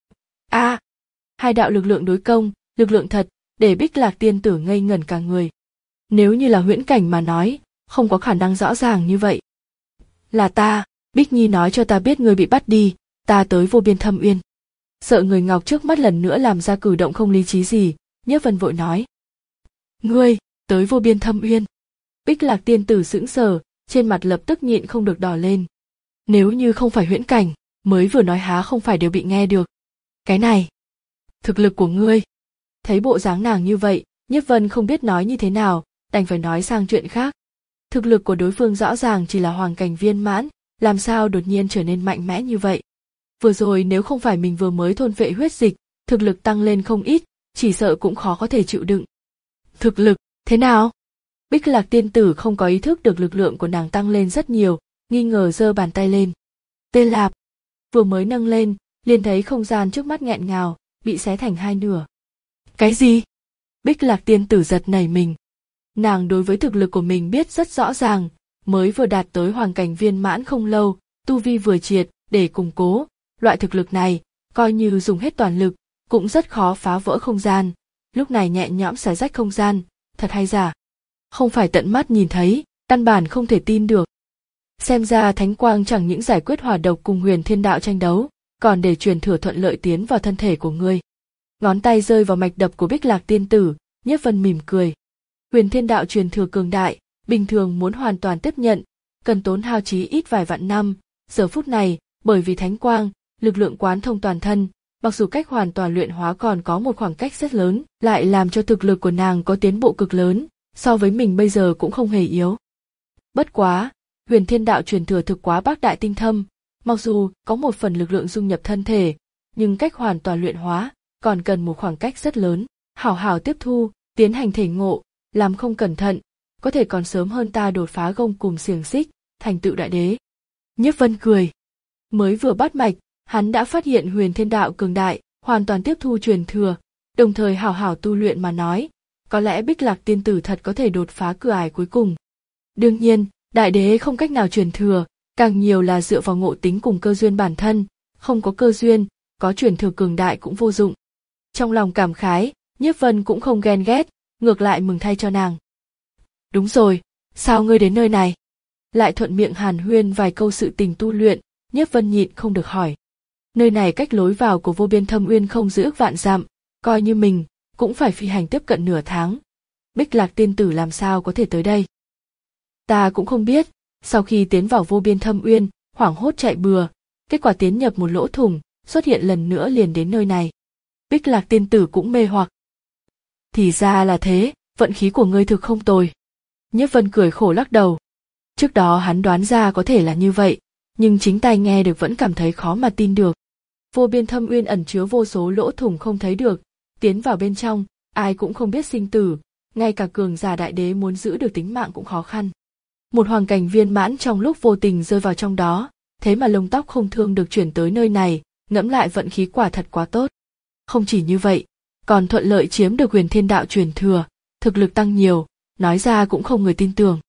A! À, hai đạo lực lượng đối công, lực lượng thật, để Bích Lạc tiên tử ngây ngẩn cả người. Nếu như là huyễn cảnh mà nói, không có khả năng rõ ràng như vậy. Là ta, Bích Nhi nói cho ta biết ngươi bị bắt đi, ta tới Vô Biên Thâm Uyên. Sợ người ngọc trước mắt lần nữa làm ra cử động không lý trí gì, Nhiếp Vân vội nói. Ngươi, tới Vô Biên Thâm Uyên. Bích Lạc tiên tử sững sờ, trên mặt lập tức nhịn không được đỏ lên. Nếu như không phải huyễn cảnh, mới vừa nói há không phải đều bị nghe được. Cái này, thực lực của ngươi. Thấy bộ dáng nàng như vậy, Nhiếp Vân không biết nói như thế nào, đành phải nói sang chuyện khác. Thực lực của đối phương rõ ràng chỉ là hoàng cảnh viên mãn, làm sao đột nhiên trở nên mạnh mẽ như vậy. Vừa rồi nếu không phải mình vừa mới thôn phệ huyết dịch, thực lực tăng lên không ít, chỉ sợ cũng khó có thể chịu đựng. Thực lực, thế nào? Bích Lạc tiên tử không có ý thức được lực lượng của nàng tăng lên rất nhiều, nghi ngờ giơ bàn tay lên. Tê Lạp, vừa mới nâng lên, liền thấy không gian trước mắt nghẹn ngào, bị xé thành hai nửa. Cái gì? Bích Lạc tiên tử giật nảy mình. Nàng đối với thực lực của mình biết rất rõ ràng, mới vừa đạt tới hoàng cảnh viên mãn không lâu, tu vi vừa triệt, để củng cố, loại thực lực này, coi như dùng hết toàn lực, cũng rất khó phá vỡ không gian, lúc này nhẹ nhõm xé rách không gian, thật hay giả. Không phải tận mắt nhìn thấy, căn bản không thể tin được. Xem ra Thánh Quang chẳng những giải quyết hỏa độc cùng Huyền Thiên Đạo tranh đấu, còn để truyền thừa thuận lợi tiến vào thân thể của ngươi. Ngón tay rơi vào mạch đập của Bích Lạc tiên tử, Nhiếp Vân mỉm cười. Huyền Thiên Đạo truyền thừa cường đại, bình thường muốn hoàn toàn tiếp nhận, cần tốn hao chí ít vài vạn năm. Giờ phút này, bởi vì Thánh Quang, lực lượng quán thông toàn thân, mặc dù cách hoàn toàn luyện hóa còn có một khoảng cách rất lớn, lại làm cho thực lực của nàng có tiến bộ cực lớn, so với mình bây giờ cũng không hề yếu. Bất quá, Huyền Thiên Đạo truyền thừa thực quá bác đại tinh thâm, mặc dù có một phần lực lượng dung nhập thân thể, nhưng cách hoàn toàn luyện hóa, còn cần một khoảng cách rất lớn. Hảo hảo tiếp thu, tiến hành thể ngộ, làm không cẩn thận, có thể còn sớm hơn ta đột phá gông cùm xiềng xích, thành tựu đại đế. Nhiếp Vân cười. Mới vừa bắt mạch, hắn đã phát hiện Huyền Thiên Đạo cường đại, hoàn toàn tiếp thu truyền thừa, đồng thời hảo hảo tu luyện mà nói, có lẽ Bích Lạc tiên tử thật có thể đột phá cửa ải cuối cùng. Đương nhiên, đại đế không cách nào truyền thừa, càng nhiều là dựa vào ngộ tính cùng cơ duyên bản thân, không có cơ duyên, có truyền thừa cường đại cũng vô dụng. Trong lòng cảm khái, Nhiếp Vân cũng không ghen ghét, ngược lại mừng thay cho nàng. Đúng rồi, sao ngươi đến nơi này? Lại thuận miệng hàn huyên vài câu sự tình tu luyện, Nhiếp Vân nhịn không được hỏi. Nơi này cách lối vào của Vô Biên Thâm Uyên không giữ ước vạn dặm, coi như mình, cũng phải phi hành tiếp cận nửa tháng. Bích Lạc tiên tử làm sao có thể tới đây? Ta cũng không biết, sau khi tiến vào Vô Biên Thâm Uyên, hoảng hốt chạy bừa, kết quả tiến nhập một lỗ thủng, xuất hiện lần nữa liền đến nơi này. Bích Lạc tiên tử cũng mê hoặc. Thì ra là thế, vận khí của ngươi thực không tồi. Nhiếp Vân cười khổ lắc đầu. Trước đó hắn đoán ra có thể là như vậy, nhưng chính tai nghe được vẫn cảm thấy khó mà tin được. Vô Biên Thâm Uyên ẩn chứa vô số lỗ thủng không thấy được, tiến vào bên trong, ai cũng không biết sinh tử, ngay cả cường giả đại đế muốn giữ được tính mạng cũng khó khăn. Một hoàng cảnh viên mãn trong lúc vô tình rơi vào trong đó, thế mà lông tóc không thương được chuyển tới nơi này, ngẫm lại vận khí quả thật quá tốt. Không chỉ như vậy, còn thuận lợi chiếm được Huyền Thiên Đạo truyền thừa, thực lực tăng nhiều, nói ra cũng không người tin tưởng.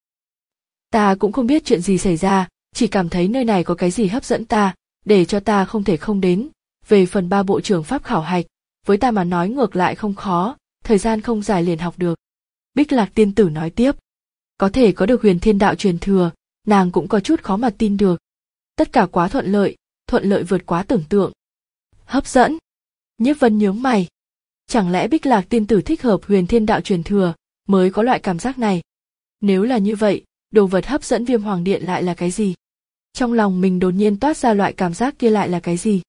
Ta cũng không biết chuyện gì xảy ra, chỉ cảm thấy nơi này có cái gì hấp dẫn ta, để cho ta không thể không đến. Về phần ba bộ trưởng pháp khảo hạch, với ta mà nói ngược lại không khó, thời gian không dài liền học được. Bích Lạc tiên tử nói tiếp. Có thể có được Huyền Thiên Đạo truyền thừa, nàng cũng có chút khó mà tin được. Tất cả quá thuận lợi, thuận lợi vượt quá tưởng tượng. Hấp dẫn. Nhiếp Vân nhướng mày. Chẳng lẽ Bích Lạc tiên tử thích hợp Huyền Thiên đạo truyền thừa, mới có loại cảm giác này? Nếu là như vậy, đồ vật hấp dẫn Viêm Hoàng Điện lại là cái gì? Trong lòng mình đột nhiên toát ra loại cảm giác kia lại là cái gì?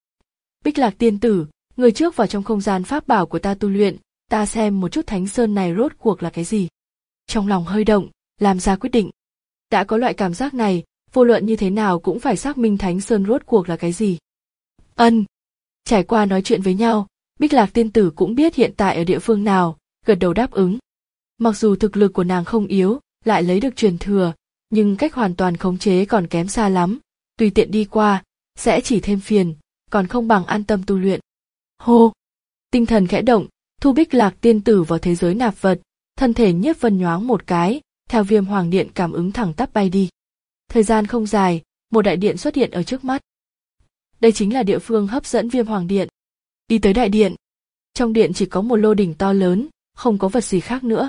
Bích Lạc tiên tử, người trước vào trong không gian pháp bảo của ta tu luyện, ta xem một chút Thánh Sơn này rốt cuộc là cái gì. Trong lòng hơi động, làm ra quyết định. Đã có loại cảm giác này, vô luận như thế nào cũng phải xác minh Thánh Sơn rốt cuộc là cái gì. Ân. Trải qua nói chuyện với nhau, Bích Lạc tiên tử cũng biết hiện tại ở địa phương nào, gật đầu đáp ứng. Mặc dù thực lực của nàng không yếu, lại lấy được truyền thừa, nhưng cách hoàn toàn khống chế còn kém xa lắm, tùy tiện đi qua, sẽ chỉ thêm phiền, còn không bằng an tâm tu luyện. Hô! Tinh thần khẽ động, thu Bích Lạc tiên tử vào thế giới nạp vật, thân thể Nhiếp Vân nhoáng một cái, theo Viêm Hoàng Điện cảm ứng thẳng tắp bay đi. Thời gian không dài, một đại điện xuất hiện ở trước mắt. Đây chính là địa phương hấp dẫn Viêm Hoàng Điện. Đi tới đại điện. Trong điện chỉ có một lô đỉnh to lớn, không có vật gì khác nữa.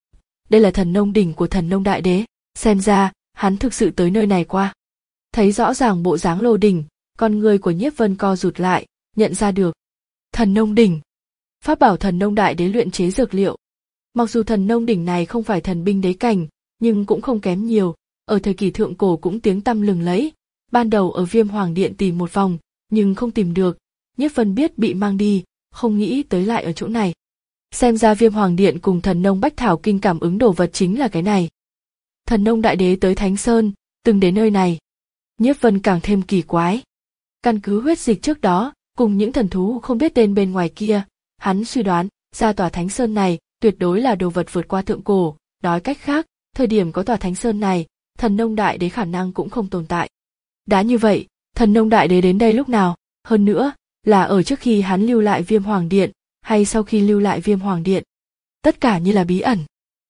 Đây là thần nông đỉnh của thần nông đại đế, xem ra, hắn thực sự tới nơi này qua. Thấy rõ ràng bộ dáng lô đỉnh, con người của Nhiếp Vân co rụt lại, nhận ra được. Thần nông đỉnh. Pháp bảo thần nông đại đế luyện chế dược liệu. Mặc dù thần nông đỉnh này không phải thần binh đế cảnh, nhưng cũng không kém nhiều, ở thời kỳ thượng cổ cũng tiếng tăm lừng lẫy. Ban đầu ở Viêm Hoàng Điện tìm một vòng, nhưng không tìm được, Nhiếp Vân biết bị mang đi, không nghĩ tới lại ở chỗ này. Xem ra Viêm Hoàng Điện cùng thần nông Bách Thảo Kinh cảm ứng đồ vật chính là cái này. Thần nông đại đế tới Thánh Sơn, từng đến nơi này. Nhiếp Vân càng thêm kỳ quái. Căn cứ huyết dịch trước đó, cùng những thần thú không biết tên bên ngoài kia, hắn suy đoán, ra tòa Thánh Sơn này, tuyệt đối là đồ vật vượt qua thượng cổ, nói cách khác, thời điểm có tòa Thánh Sơn này, thần nông đại đế khả năng cũng không tồn tại. Đã như vậy, thần nông đại đế đến đây lúc nào, hơn nữa, là ở trước khi hắn lưu lại Viêm Hoàng Điện, hay sau khi lưu lại Viêm Hoàng Điện. Tất cả như là bí ẩn.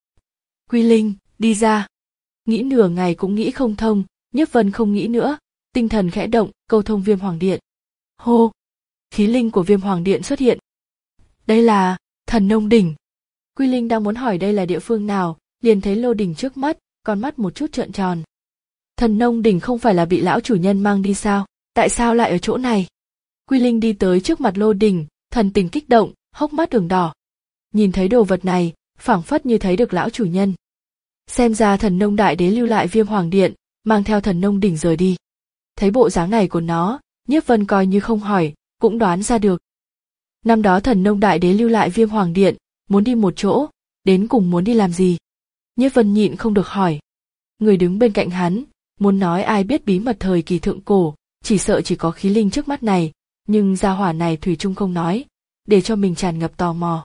Quy Linh, đi ra. Nghĩ nửa ngày cũng nghĩ không thông, Nhiếp Vân không nghĩ nữa, tinh thần khẽ động, câu thông Viêm Hoàng Điện. Hô! Khí linh của Viêm Hoàng Điện xuất hiện. Đây là thần nông đỉnh. Quy Linh đang muốn hỏi đây là địa phương nào, liền thấy lô đỉnh trước mắt, con mắt một chút trợn tròn. Thần nông đỉnh không phải là bị lão chủ nhân mang đi sao, tại sao lại ở chỗ này? Quy Linh đi tới trước mặt lô đỉnh, thần tình kích động, hốc mắt ửng đỏ. Nhìn thấy đồ vật này, phảng phất như thấy được lão chủ nhân. Xem ra thần nông đại đế lưu lại Viêm Hoàng Điện, mang theo thần nông đỉnh rời đi. Thấy bộ dáng này của nó, Nhiếp Vân coi như không hỏi, cũng đoán ra được. Năm đó thần nông đại đế lưu lại Viêm Hoàng Điện, muốn đi một chỗ, đến cùng muốn đi làm gì? Nhiếp Vân nhịn không được hỏi. Người đứng bên cạnh hắn, muốn nói ai biết bí mật thời kỳ thượng cổ, chỉ sợ chỉ có khí linh trước mắt này, nhưng gia hỏa này thủy chung không nói, để cho mình tràn ngập tò mò.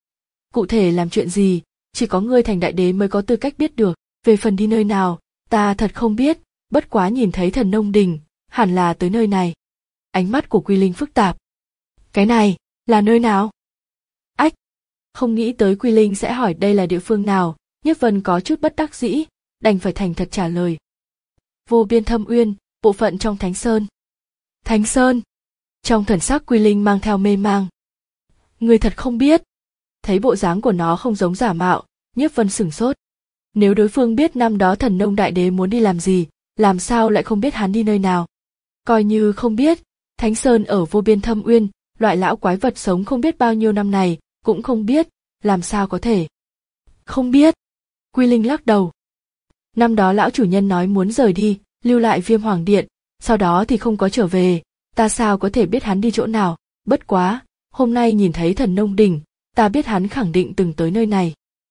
Cụ thể làm chuyện gì, chỉ có ngươi thành đại đế mới có tư cách biết được, về phần đi nơi nào, ta thật không biết, bất quá nhìn thấy thần nông đỉnh, hẳn là tới nơi này. Ánh mắt của Quy Linh phức tạp. Cái này, là nơi nào? Ách! Không nghĩ tới Quy Linh sẽ hỏi đây là địa phương nào, Nhiếp Vân có chút bất đắc dĩ, đành phải thành thật trả lời. Vô biên thâm uyên, bộ phận trong Thánh Sơn. Thánh Sơn! Trong thần sắc Quy Linh mang theo mê mang. Người thật không biết. Thấy bộ dáng của nó không giống giả mạo, Nhiếp Vân sửng sốt. Nếu đối phương biết năm đó thần nông đại đế muốn đi làm gì, làm sao lại không biết hắn đi nơi nào? Coi như không biết, Thánh Sơn ở vô biên thâm uyên, loại lão quái vật sống không biết bao nhiêu năm này, cũng không biết, làm sao có thể? Không biết. Quy Linh lắc đầu. Năm đó lão chủ nhân nói muốn rời đi, lưu lại Viêm Hoàng Điện, sau đó thì không có trở về, ta sao có thể biết hắn đi chỗ nào, bất quá, hôm nay nhìn thấy thần nông đỉnh, ta biết hắn khẳng định từng tới nơi này.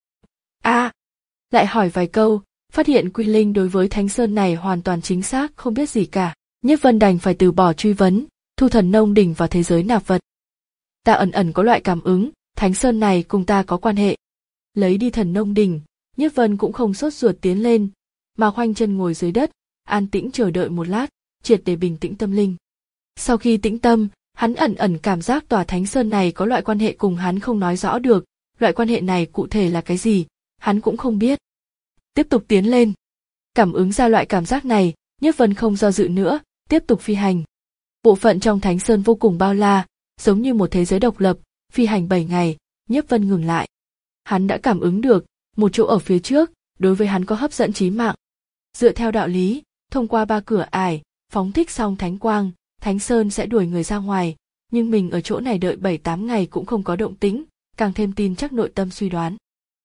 A, à, lại hỏi vài câu, phát hiện Quy Linh đối với Thánh Sơn này hoàn toàn chính xác không biết gì cả, Nhiếp Vân đành phải từ bỏ truy vấn, thu thần nông đỉnh vào thế giới nạp vật. Ta ẩn ẩn có loại cảm ứng, Thánh Sơn này cùng ta có quan hệ. Lấy đi thần nông đỉnh, Nhiếp Vân cũng không sốt ruột tiến lên, mà khoanh chân ngồi dưới đất, an tĩnh chờ đợi một lát, triệt để bình tĩnh tâm linh. Sau khi tĩnh tâm, hắn ẩn ẩn cảm giác tòa Thánh Sơn này có loại quan hệ cùng hắn không nói rõ được, loại quan hệ này cụ thể là cái gì, hắn cũng không biết. Tiếp tục tiến lên. Cảm ứng ra loại cảm giác này, Nhiếp Vân không do dự nữa, tiếp tục phi hành. Bộ phận trong Thánh Sơn vô cùng bao la, giống như một thế giới độc lập, phi hành bảy ngày, Nhiếp Vân ngừng lại. Hắn đã cảm ứng được, một chỗ ở phía trước, đối với hắn có hấp dẫn chí mạng. Dựa theo đạo lý, thông qua ba cửa ải, phóng thích xong thánh quang, Thánh Sơn sẽ đuổi người ra ngoài, nhưng mình ở chỗ này đợi bảy tám ngày cũng không có động tĩnh, càng thêm tin chắc nội tâm suy đoán.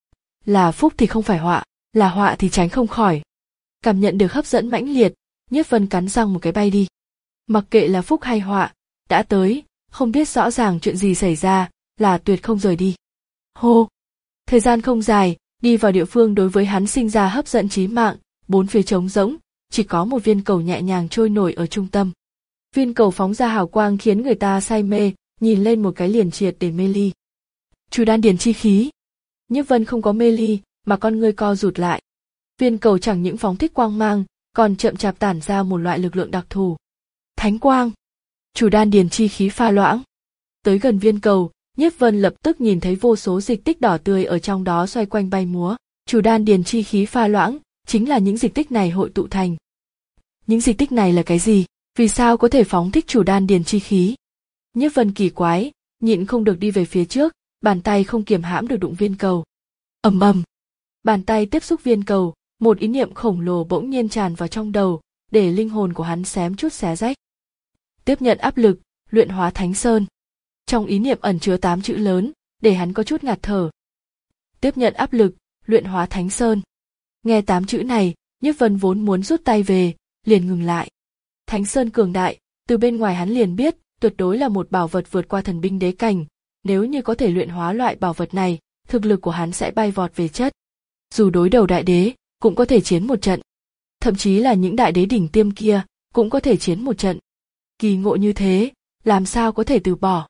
Là phúc thì không phải họa, là họa thì tránh không khỏi. Cảm nhận được hấp dẫn mãnh liệt, Nhiếp Vân cắn răng một cái bay đi. Mặc kệ là phúc hay họa, đã tới, không biết rõ ràng chuyện gì xảy ra, là tuyệt không rời đi. Hô! Thời gian không dài, đi vào địa phương đối với hắn sinh ra hấp dẫn chí mạng, bốn phía trống rỗng, chỉ có một viên cầu nhẹ nhàng trôi nổi ở trung tâm. Viên cầu phóng ra hào quang khiến người ta say mê, nhìn lên một cái liền triệt để mê ly. Chủ đan điền chi khí. Nhiếp Vân không có mê ly, mà con ngươi co rụt lại. Viên cầu chẳng những phóng thích quang mang, còn chậm chạp tản ra một loại lực lượng đặc thù. Thánh quang. Chủ đan điền chi khí pha loãng. Tới gần viên cầu, Nhiếp Vân lập tức nhìn thấy vô số dịch tích đỏ tươi ở trong đó xoay quanh bay múa. Chủ đan điền chi khí pha loãng, chính là những dịch tích này hội tụ thành. Những dịch tích này là cái gì? Vì sao có thể phóng thích chủ đan điền chi khí? Nhiếp Vân kỳ quái, nhịn không được đi về phía trước, bàn tay không kiềm hãm được đụng viên cầu. Ầm ầm. Bàn tay tiếp xúc viên cầu, một ý niệm khổng lồ bỗng nhiên tràn vào trong đầu, để linh hồn của hắn xém chút xé rách. Tiếp nhận áp lực, luyện hóa Thánh Sơn. Trong ý niệm ẩn chứa tám chữ lớn, để hắn có chút ngạt thở. Tiếp nhận áp lực, luyện hóa Thánh Sơn. Nghe tám chữ này, Nhiếp Vân vốn muốn rút tay về, liền ngừng lại. Thánh Sơn cường đại, từ bên ngoài hắn liền biết, tuyệt đối là một bảo vật vượt qua thần binh đế cảnh. Nếu như có thể luyện hóa loại bảo vật này, thực lực của hắn sẽ bay vọt về chất. Dù đối đầu đại đế, cũng có thể chiến một trận. Thậm chí là những đại đế đỉnh tiêm kia, cũng có thể chiến một trận. Kỳ ngộ như thế, làm sao có thể từ bỏ?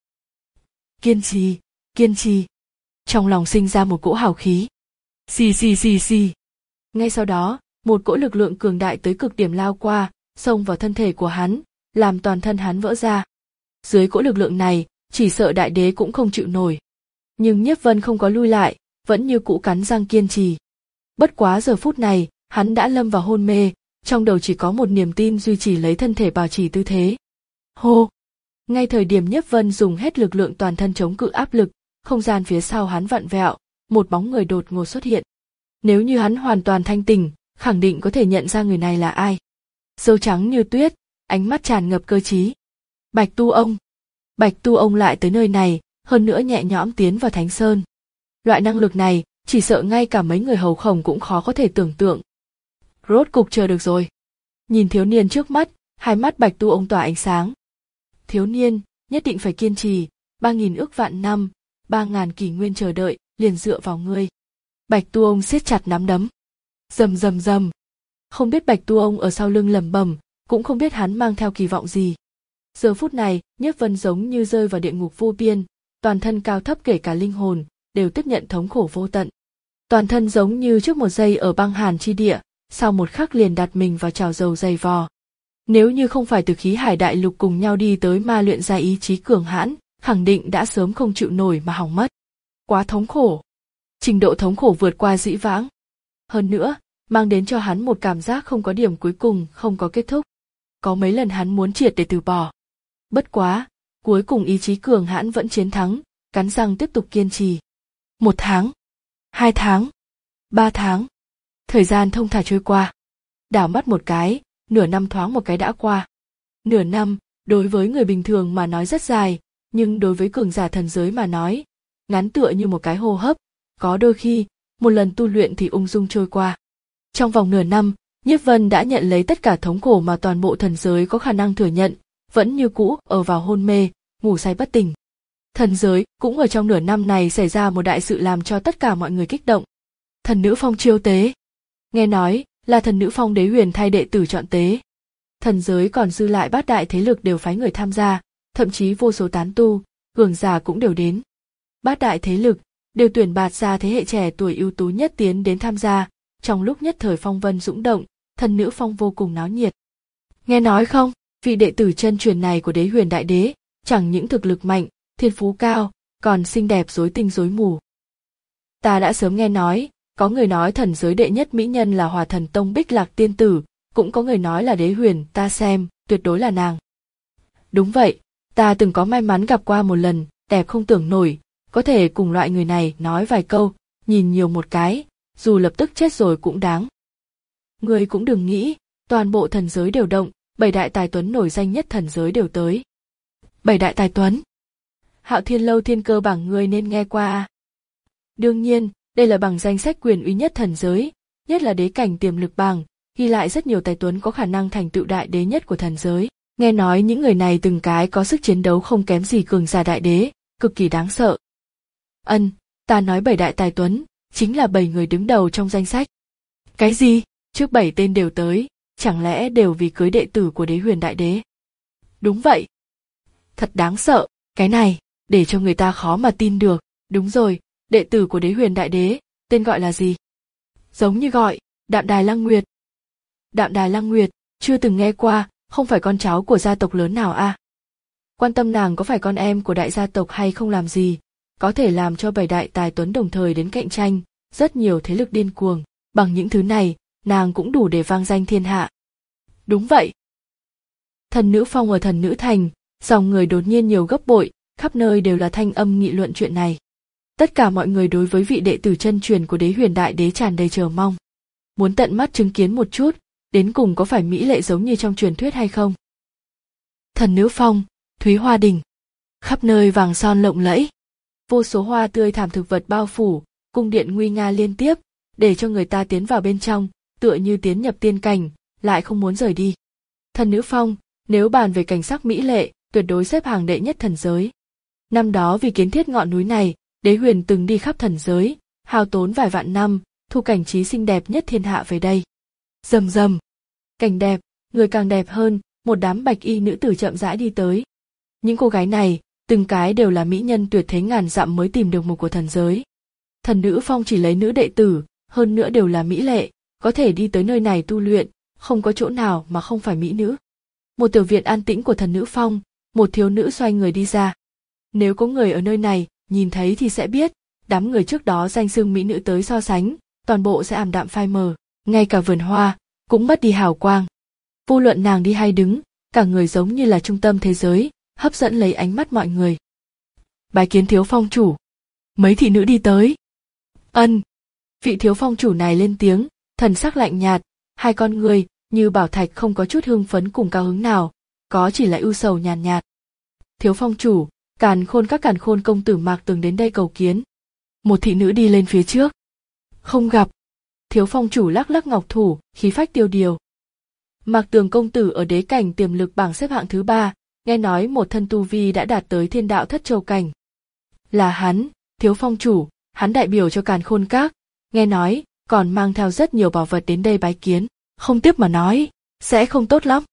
Kiên trì, kiên trì. Trong lòng sinh ra một cỗ hào khí. Xì xì xì xì. Ngay sau đó, một cỗ lực lượng cường đại tới cực điểm lao qua, xông vào thân thể của hắn, làm toàn thân hắn vỡ ra. Dưới cỗ lực lượng này, chỉ sợ đại đế cũng không chịu nổi. Nhưng Nhiếp Vân không có lui lại, vẫn như cũ cắn răng kiên trì. Bất quá giờ phút này, hắn đã lâm vào hôn mê, trong đầu chỉ có một niềm tin duy trì lấy thân thể bảo trì tư thế. Hô! Ngay thời điểm Nhiếp Vân dùng hết lực lượng toàn thân chống cự áp lực, không gian phía sau hắn vặn vẹo, một bóng người đột ngột xuất hiện. Nếu như hắn hoàn toàn thanh tỉnh, khẳng định có thể nhận ra người này là ai. Râu trắng như tuyết, ánh mắt tràn ngập cơ trí. Bạch Tu Ông. Bạch Tu Ông lại tới nơi này, hơn nữa nhẹ nhõm tiến vào Thánh Sơn. Loại năng lực này, chỉ sợ ngay cả mấy người hầu khổng cũng khó có thể tưởng tượng. Rốt cục chờ được rồi. Nhìn thiếu niên trước mắt, hai mắt Bạch Tu Ông tỏa ánh sáng. Thiếu niên, nhất định phải kiên trì, ba nghìn ức vạn năm, ba ngàn kỷ nguyên chờ đợi, liền dựa vào ngươi. Bạch Tu Ông siết chặt nắm đấm. Rầm rầm rầm. Không biết Bạch Tu Ông ở sau lưng lẩm bẩm, cũng không biết hắn mang theo kỳ vọng gì. Giờ phút này, Nhiếp Vân giống như rơi vào địa ngục vô biên, toàn thân cao thấp kể cả linh hồn, đều tiếp nhận thống khổ vô tận. Toàn thân giống như trước một giây ở băng hàn chi địa, sau một khắc liền đặt mình vào chảo dầu dày vò. Nếu như không phải từ khí hải đại lục cùng nhau đi tới ma luyện ra ý chí cường hãn, khẳng định đã sớm không chịu nổi mà hỏng mất. Quá thống khổ. Trình độ thống khổ vượt qua dĩ vãng. Hơn nữa, mang đến cho hắn một cảm giác không có điểm cuối cùng, không có kết thúc. Có mấy lần hắn muốn triệt để từ bỏ. Bất quá, cuối cùng ý chí cường hãn vẫn chiến thắng, cắn răng tiếp tục kiên trì. Một tháng, hai tháng, ba tháng. Thời gian thông thả trôi qua. Đảo mắt một cái, nửa năm thoáng một cái đã qua. Nửa năm, đối với người bình thường mà nói rất dài, nhưng đối với cường giả thần giới mà nói, ngắn tựa như một cái hô hấp, có đôi khi, một lần tu luyện thì ung dung trôi qua. Trong vòng nửa năm, Nhiếp Vân đã nhận lấy tất cả thống khổ mà toàn bộ thần giới có khả năng thừa nhận, vẫn như cũ ở vào hôn mê, ngủ say bất tỉnh. Thần giới cũng ở trong nửa năm này xảy ra một đại sự làm cho tất cả mọi người kích động. Thần nữ phong chiêu tế. Nghe nói là thần nữ phong đế huyền thay đệ tử chọn tế. Thần giới còn dư lại bát đại thế lực đều phái người tham gia, thậm chí vô số tán tu, cường giả cũng đều đến. Bát đại thế lực đều tuyển bạt ra thế hệ trẻ tuổi ưu tú nhất tiến đến tham gia, trong lúc nhất thời phong vân dũng động, thần nữ phong vô cùng náo nhiệt. Nghe nói không, vị đệ tử chân truyền này của đế huyền đại đế, chẳng những thực lực mạnh, thiên phú cao, còn xinh đẹp rối tinh rối mù. Ta đã sớm nghe nói, có người nói thần giới đệ nhất mỹ nhân là Hòa Thần Tông Bích Lạc tiên tử, cũng có người nói là đế huyền, ta xem, tuyệt đối là nàng. Đúng vậy, ta từng có may mắn gặp qua một lần, đẹp không tưởng nổi, có thể cùng loại người này nói vài câu, nhìn nhiều một cái, dù lập tức chết rồi cũng đáng. Ngươi cũng đừng nghĩ, toàn bộ thần giới đều động, bảy đại tài tuấn nổi danh nhất thần giới đều tới. Bảy đại tài tuấn. Hạo Thiên Lâu thiên cơ bảng ngươi nên nghe qua à? Đương nhiên, đây là bảng danh sách quyền uy nhất thần giới, nhất là đế cảnh tiềm lực bảng, ghi lại rất nhiều tài tuấn có khả năng thành tựu đại đế nhất của thần giới. Nghe nói những người này từng cái có sức chiến đấu không kém gì cường giả đại đế, cực kỳ đáng sợ. Ân, ta nói bảy đại tài tuấn, chính là bảy người đứng đầu trong danh sách. Cái gì? Trước bảy tên đều tới, chẳng lẽ đều vì cưới đệ tử của đế huyền đại đế? Đúng vậy. Thật đáng sợ, cái này, để cho người ta khó mà tin được. Đúng rồi, đệ tử của đế huyền đại đế, tên gọi là gì? Giống như gọi, Đạm Đài Lăng Nguyệt. Đạm Đài Lăng Nguyệt, chưa từng nghe qua, không phải con cháu của gia tộc lớn nào à? Quan tâm nàng có phải con em của đại gia tộc hay không làm gì, có thể làm cho bảy đại tài tuấn đồng thời đến cạnh tranh, rất nhiều thế lực điên cuồng, bằng những thứ này, nàng cũng đủ để vang danh thiên hạ. Đúng vậy. Thần Nữ Phong ở Thần Nữ Thành, dòng người đột nhiên nhiều gấp bội, khắp nơi đều là thanh âm nghị luận chuyện này. Tất cả mọi người đối với vị đệ tử chân truyền của đế huyền đại đế tràn đầy chờ mong. Muốn tận mắt chứng kiến một chút, đến cùng có phải mỹ lệ giống như trong truyền thuyết hay không. Thần Nữ Phong, Thúy Hoa Đình. Khắp nơi vàng son lộng lẫy. Vô số hoa tươi thảm thực vật bao phủ, cung điện nguy nga liên tiếp, để cho người ta tiến vào bên trong, tựa như tiến nhập tiên cảnh, lại không muốn rời đi. Thần Nữ Phong, nếu bàn về cảnh sắc mỹ lệ, tuyệt đối xếp hàng đệ nhất thần giới. Năm đó vì kiến thiết ngọn núi này, đế huyền từng đi khắp thần giới, hao tốn vài vạn năm, thu cảnh trí xinh đẹp nhất thiên hạ về đây. Rầm rầm, cảnh đẹp, người càng đẹp hơn, một đám bạch y nữ tử chậm rãi đi tới. Những cô gái này, từng cái đều là mỹ nhân tuyệt thế ngàn dặm mới tìm được một của thần giới. Thần Nữ Phong chỉ lấy nữ đệ tử, hơn nữa đều là mỹ lệ, có thể đi tới nơi này tu luyện, không có chỗ nào mà không phải mỹ nữ. Một tiểu viện an tĩnh của Thần Nữ Phong, một thiếu nữ xoay người đi ra. Nếu có người ở nơi này, nhìn thấy thì sẽ biết, đám người trước đó danh xưng mỹ nữ tới so sánh, toàn bộ sẽ ảm đạm phai mờ, ngay cả vườn hoa, cũng mất đi hào quang. Vô luận nàng đi hay đứng, cả người giống như là trung tâm thế giới, hấp dẫn lấy ánh mắt mọi người. Bái kiến thiếu phong chủ. Mấy thị nữ đi tới. Ân. Vị thiếu phong chủ này lên tiếng, thần sắc lạnh nhạt, hai con người như bảo thạch không có chút hưng phấn cùng cao hứng nào, có chỉ là ưu sầu nhàn nhạt, nhạt. Thiếu phong chủ, Càn Khôn các Càn Khôn công tử Mạc Tường đến đây cầu kiến. Một thị nữ đi lên phía trước. Không gặp. Thiếu phong chủ lắc lắc ngọc thủ, khí phách tiêu điều. Mạc Tường công tử ở đế cảnh tiềm lực bảng xếp hạng thứ ba, nghe nói một thân tu vi đã đạt tới thiên đạo thất châu cảnh. Là hắn, thiếu phong chủ, hắn đại biểu cho Càn Khôn các, nghe nói còn mang theo rất nhiều bảo vật đến đây bái kiến, không tiếp mà nói, sẽ không tốt lắm.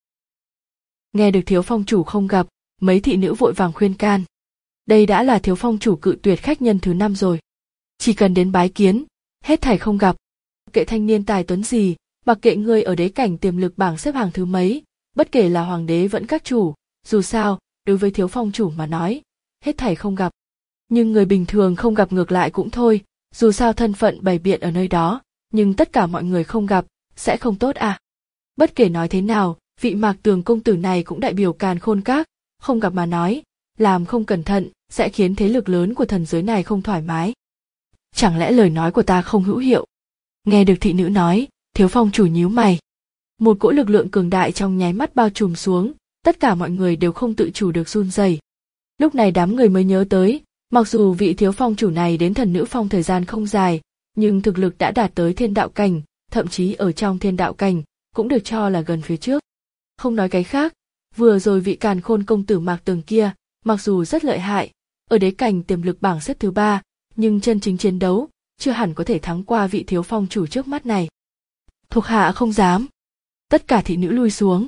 Nghe được thiếu phong chủ không gặp, mấy thị nữ vội vàng khuyên can. Đây đã là thiếu phong chủ cự tuyệt khách nhân thứ năm rồi. Chỉ cần đến bái kiến, hết thảy không gặp. Kệ thanh niên tài tuấn gì, mặc kệ ngươi ở đế cảnh tiềm lực bảng xếp hàng thứ mấy, bất kể là hoàng đế vẫn các chủ, dù sao, đối với thiếu phong chủ mà nói, hết thảy không gặp. Nhưng người bình thường không gặp ngược lại cũng thôi, dù sao thân phận bày biện ở nơi đó, nhưng tất cả mọi người không gặp, sẽ không tốt à. Bất kể nói thế nào, vị Mạc Tường công tử này cũng đại biểu Càn Khôn các, không gặp mà nói, làm không cẩn thận, sẽ khiến thế lực lớn của thần giới này không thoải mái. Chẳng lẽ lời nói của ta không hữu hiệu? Nghe được thị nữ nói, thiếu phong chủ nhíu mày. Một cỗ lực lượng cường đại trong nháy mắt bao trùm xuống, tất cả mọi người đều không tự chủ được run rẩy. Lúc này đám người mới nhớ tới, mặc dù vị thiếu phong chủ này đến Thần Nữ Phong thời gian không dài, nhưng thực lực đã đạt tới thiên đạo cảnh, thậm chí ở trong thiên đạo cảnh, cũng được cho là gần phía trước. Không nói cái khác, vừa rồi vị Càn Khôn công tử Mạc Tường kia, mặc dù rất lợi hại, ở đế cảnh tiềm lực bảng xếp thứ ba, nhưng chân chính chiến đấu, chưa hẳn có thể thắng qua vị thiếu phong chủ trước mắt này. Thuộc hạ không dám. Tất cả thị nữ lui xuống.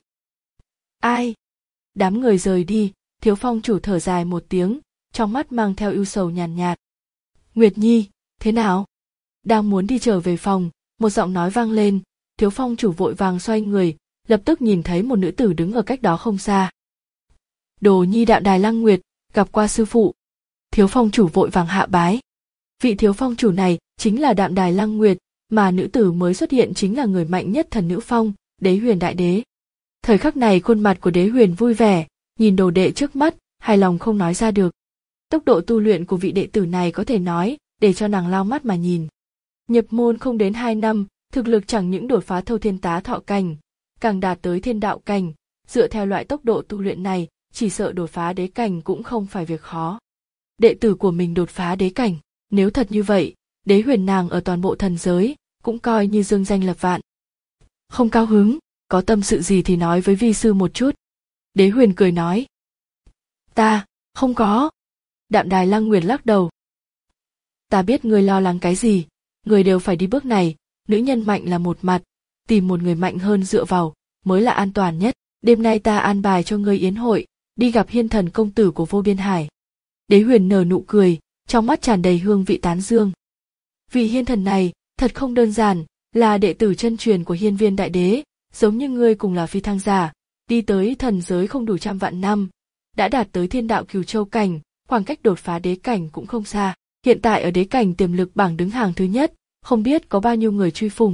Ai? Đám người rời đi, thiếu phong chủ thở dài một tiếng, trong mắt mang theo ưu sầu nhàn nhạt, nhạt. Nguyệt Nhi, thế nào? Đang muốn đi trở về phòng, một giọng nói vang lên, thiếu phong chủ vội vàng xoay người, lập tức nhìn thấy một nữ tử đứng ở cách đó không xa. Đồ Nhi Đạm Đài Lăng Nguyệt, gặp qua sư phụ. Thiếu phong chủ vội vàng hạ bái. Vị thiếu phong chủ này chính là Đạm Đài Lăng Nguyệt, mà nữ tử mới xuất hiện chính là người mạnh nhất Thần Nữ Phong, Đế Huyền đại đế. Thời khắc này khuôn mặt của Đế Huyền vui vẻ, nhìn đồ đệ trước mắt, hài lòng không nói ra được. Tốc độ tu luyện của vị đệ tử này có thể nói, để cho nàng lau mắt mà nhìn. Nhập môn không đến hai năm, thực lực chẳng những đột phá thâu thiên tá thọ cảnh, càng đạt tới thiên đạo cảnh, dựa theo loại tốc độ tu luyện này, chỉ sợ đột phá đế cảnh cũng không phải việc khó. Đệ tử của mình đột phá đế cảnh, nếu thật như vậy, Đế Huyền nàng ở toàn bộ thần giới, cũng coi như dương danh lập vạn. Không cao hứng, có tâm sự gì thì nói với vi sư một chút. Đế Huyền cười nói. Ta, không có. Đạm Đài Lăng Nguyệt lắc đầu. Ta biết ngươi lo lắng cái gì, người đều phải đi bước này, nữ nhân mạnh là một mặt, tìm một người mạnh hơn dựa vào, mới là an toàn nhất. Đêm nay ta an bài cho ngươi yến hội, đi gặp Hiên Thần công tử của Vô Biên Hải. Đế Huyền nở nụ cười, trong mắt tràn đầy hương vị tán dương. Vị Hiên Thần này, thật không đơn giản, là đệ tử chân truyền của Hiên Viên Đại Đế, giống như ngươi cùng là phi thăng giả, đi tới thần giới không đủ trăm vạn năm, đã đạt tới thiên đạo cửu châu cảnh, khoảng cách đột phá đế cảnh cũng không xa. Hiện tại ở đế cảnh tiềm lực bảng đứng hàng thứ nhất, không biết có bao nhiêu người truy phùng.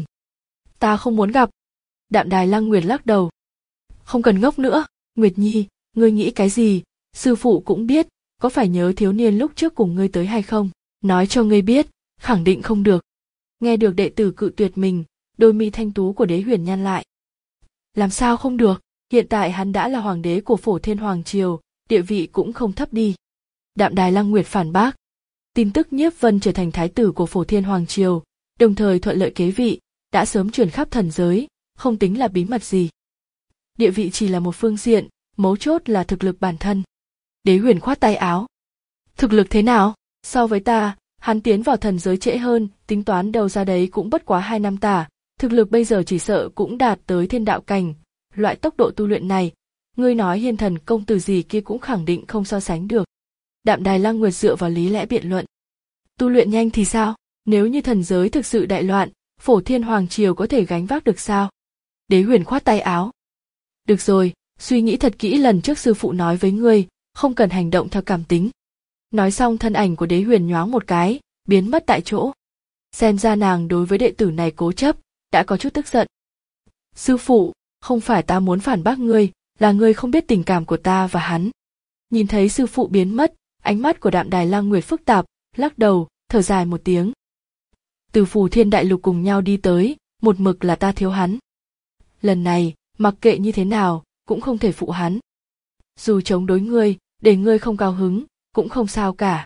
Ta không muốn gặp. Đạm Đài Lăng Nguyệt lắc đầu. Không cần ngốc nữa, Nguyệt Nhi, ngươi nghĩ cái gì, sư phụ cũng biết, có phải nhớ thiếu niên lúc trước cùng ngươi tới hay không, nói cho ngươi biết, khẳng định không được. Nghe được đệ tử cự tuyệt mình, đôi mi thanh tú của Đế Huyền nhăn lại. Làm sao không được, hiện tại hắn đã là hoàng đế của Phổ Thiên Hoàng Triều, địa vị cũng không thấp đi. Đạm Đài Lăng Nguyệt phản bác. Tin tức Nhiếp Vân trở thành thái tử của Phổ Thiên Hoàng Triều, đồng thời thuận lợi kế vị, đã sớm truyền khắp thần giới, không tính là bí mật gì. Địa vị chỉ là một phương diện, mấu chốt là thực lực bản thân. Đế Huyền khoát tay áo. Thực lực thế nào? So với ta, hắn tiến vào thần giới trễ hơn, tính toán đầu ra đấy cũng bất quá hai năm tả, thực lực bây giờ chỉ sợ cũng đạt tới thiên đạo cảnh. Loại tốc độ tu luyện này, ngươi nói Hiên Thần công tử gì kia cũng khẳng định không so sánh được. Đạm Đài Lăng Nguyệt dựa vào lý lẽ biện luận. Tu luyện nhanh thì sao? Nếu như thần giới thực sự đại loạn, Phổ Thiên Hoàng Triều có thể gánh vác được sao? Đế Huyền khoát tay áo. Được rồi, suy nghĩ thật kỹ lần trước sư phụ nói với ngươi, không cần hành động theo cảm tính. Nói xong thân ảnh của Đế Huyền nhoáng một cái, biến mất tại chỗ. Xem ra nàng đối với đệ tử này cố chấp, đã có chút tức giận. Sư phụ, không phải ta muốn phản bác ngươi, là ngươi không biết tình cảm của ta và hắn. Nhìn thấy sư phụ biến mất, ánh mắt của Đạm Đài Lăng Nguyệt phức tạp, lắc đầu, thở dài một tiếng. Từ Phù Thiên Đại Lục cùng nhau đi tới, một mực là ta thiếu hắn. Lần này, mặc kệ như thế nào, cũng không thể phụ hắn. Dù chống đối ngươi, để ngươi không cao hứng, cũng không sao cả.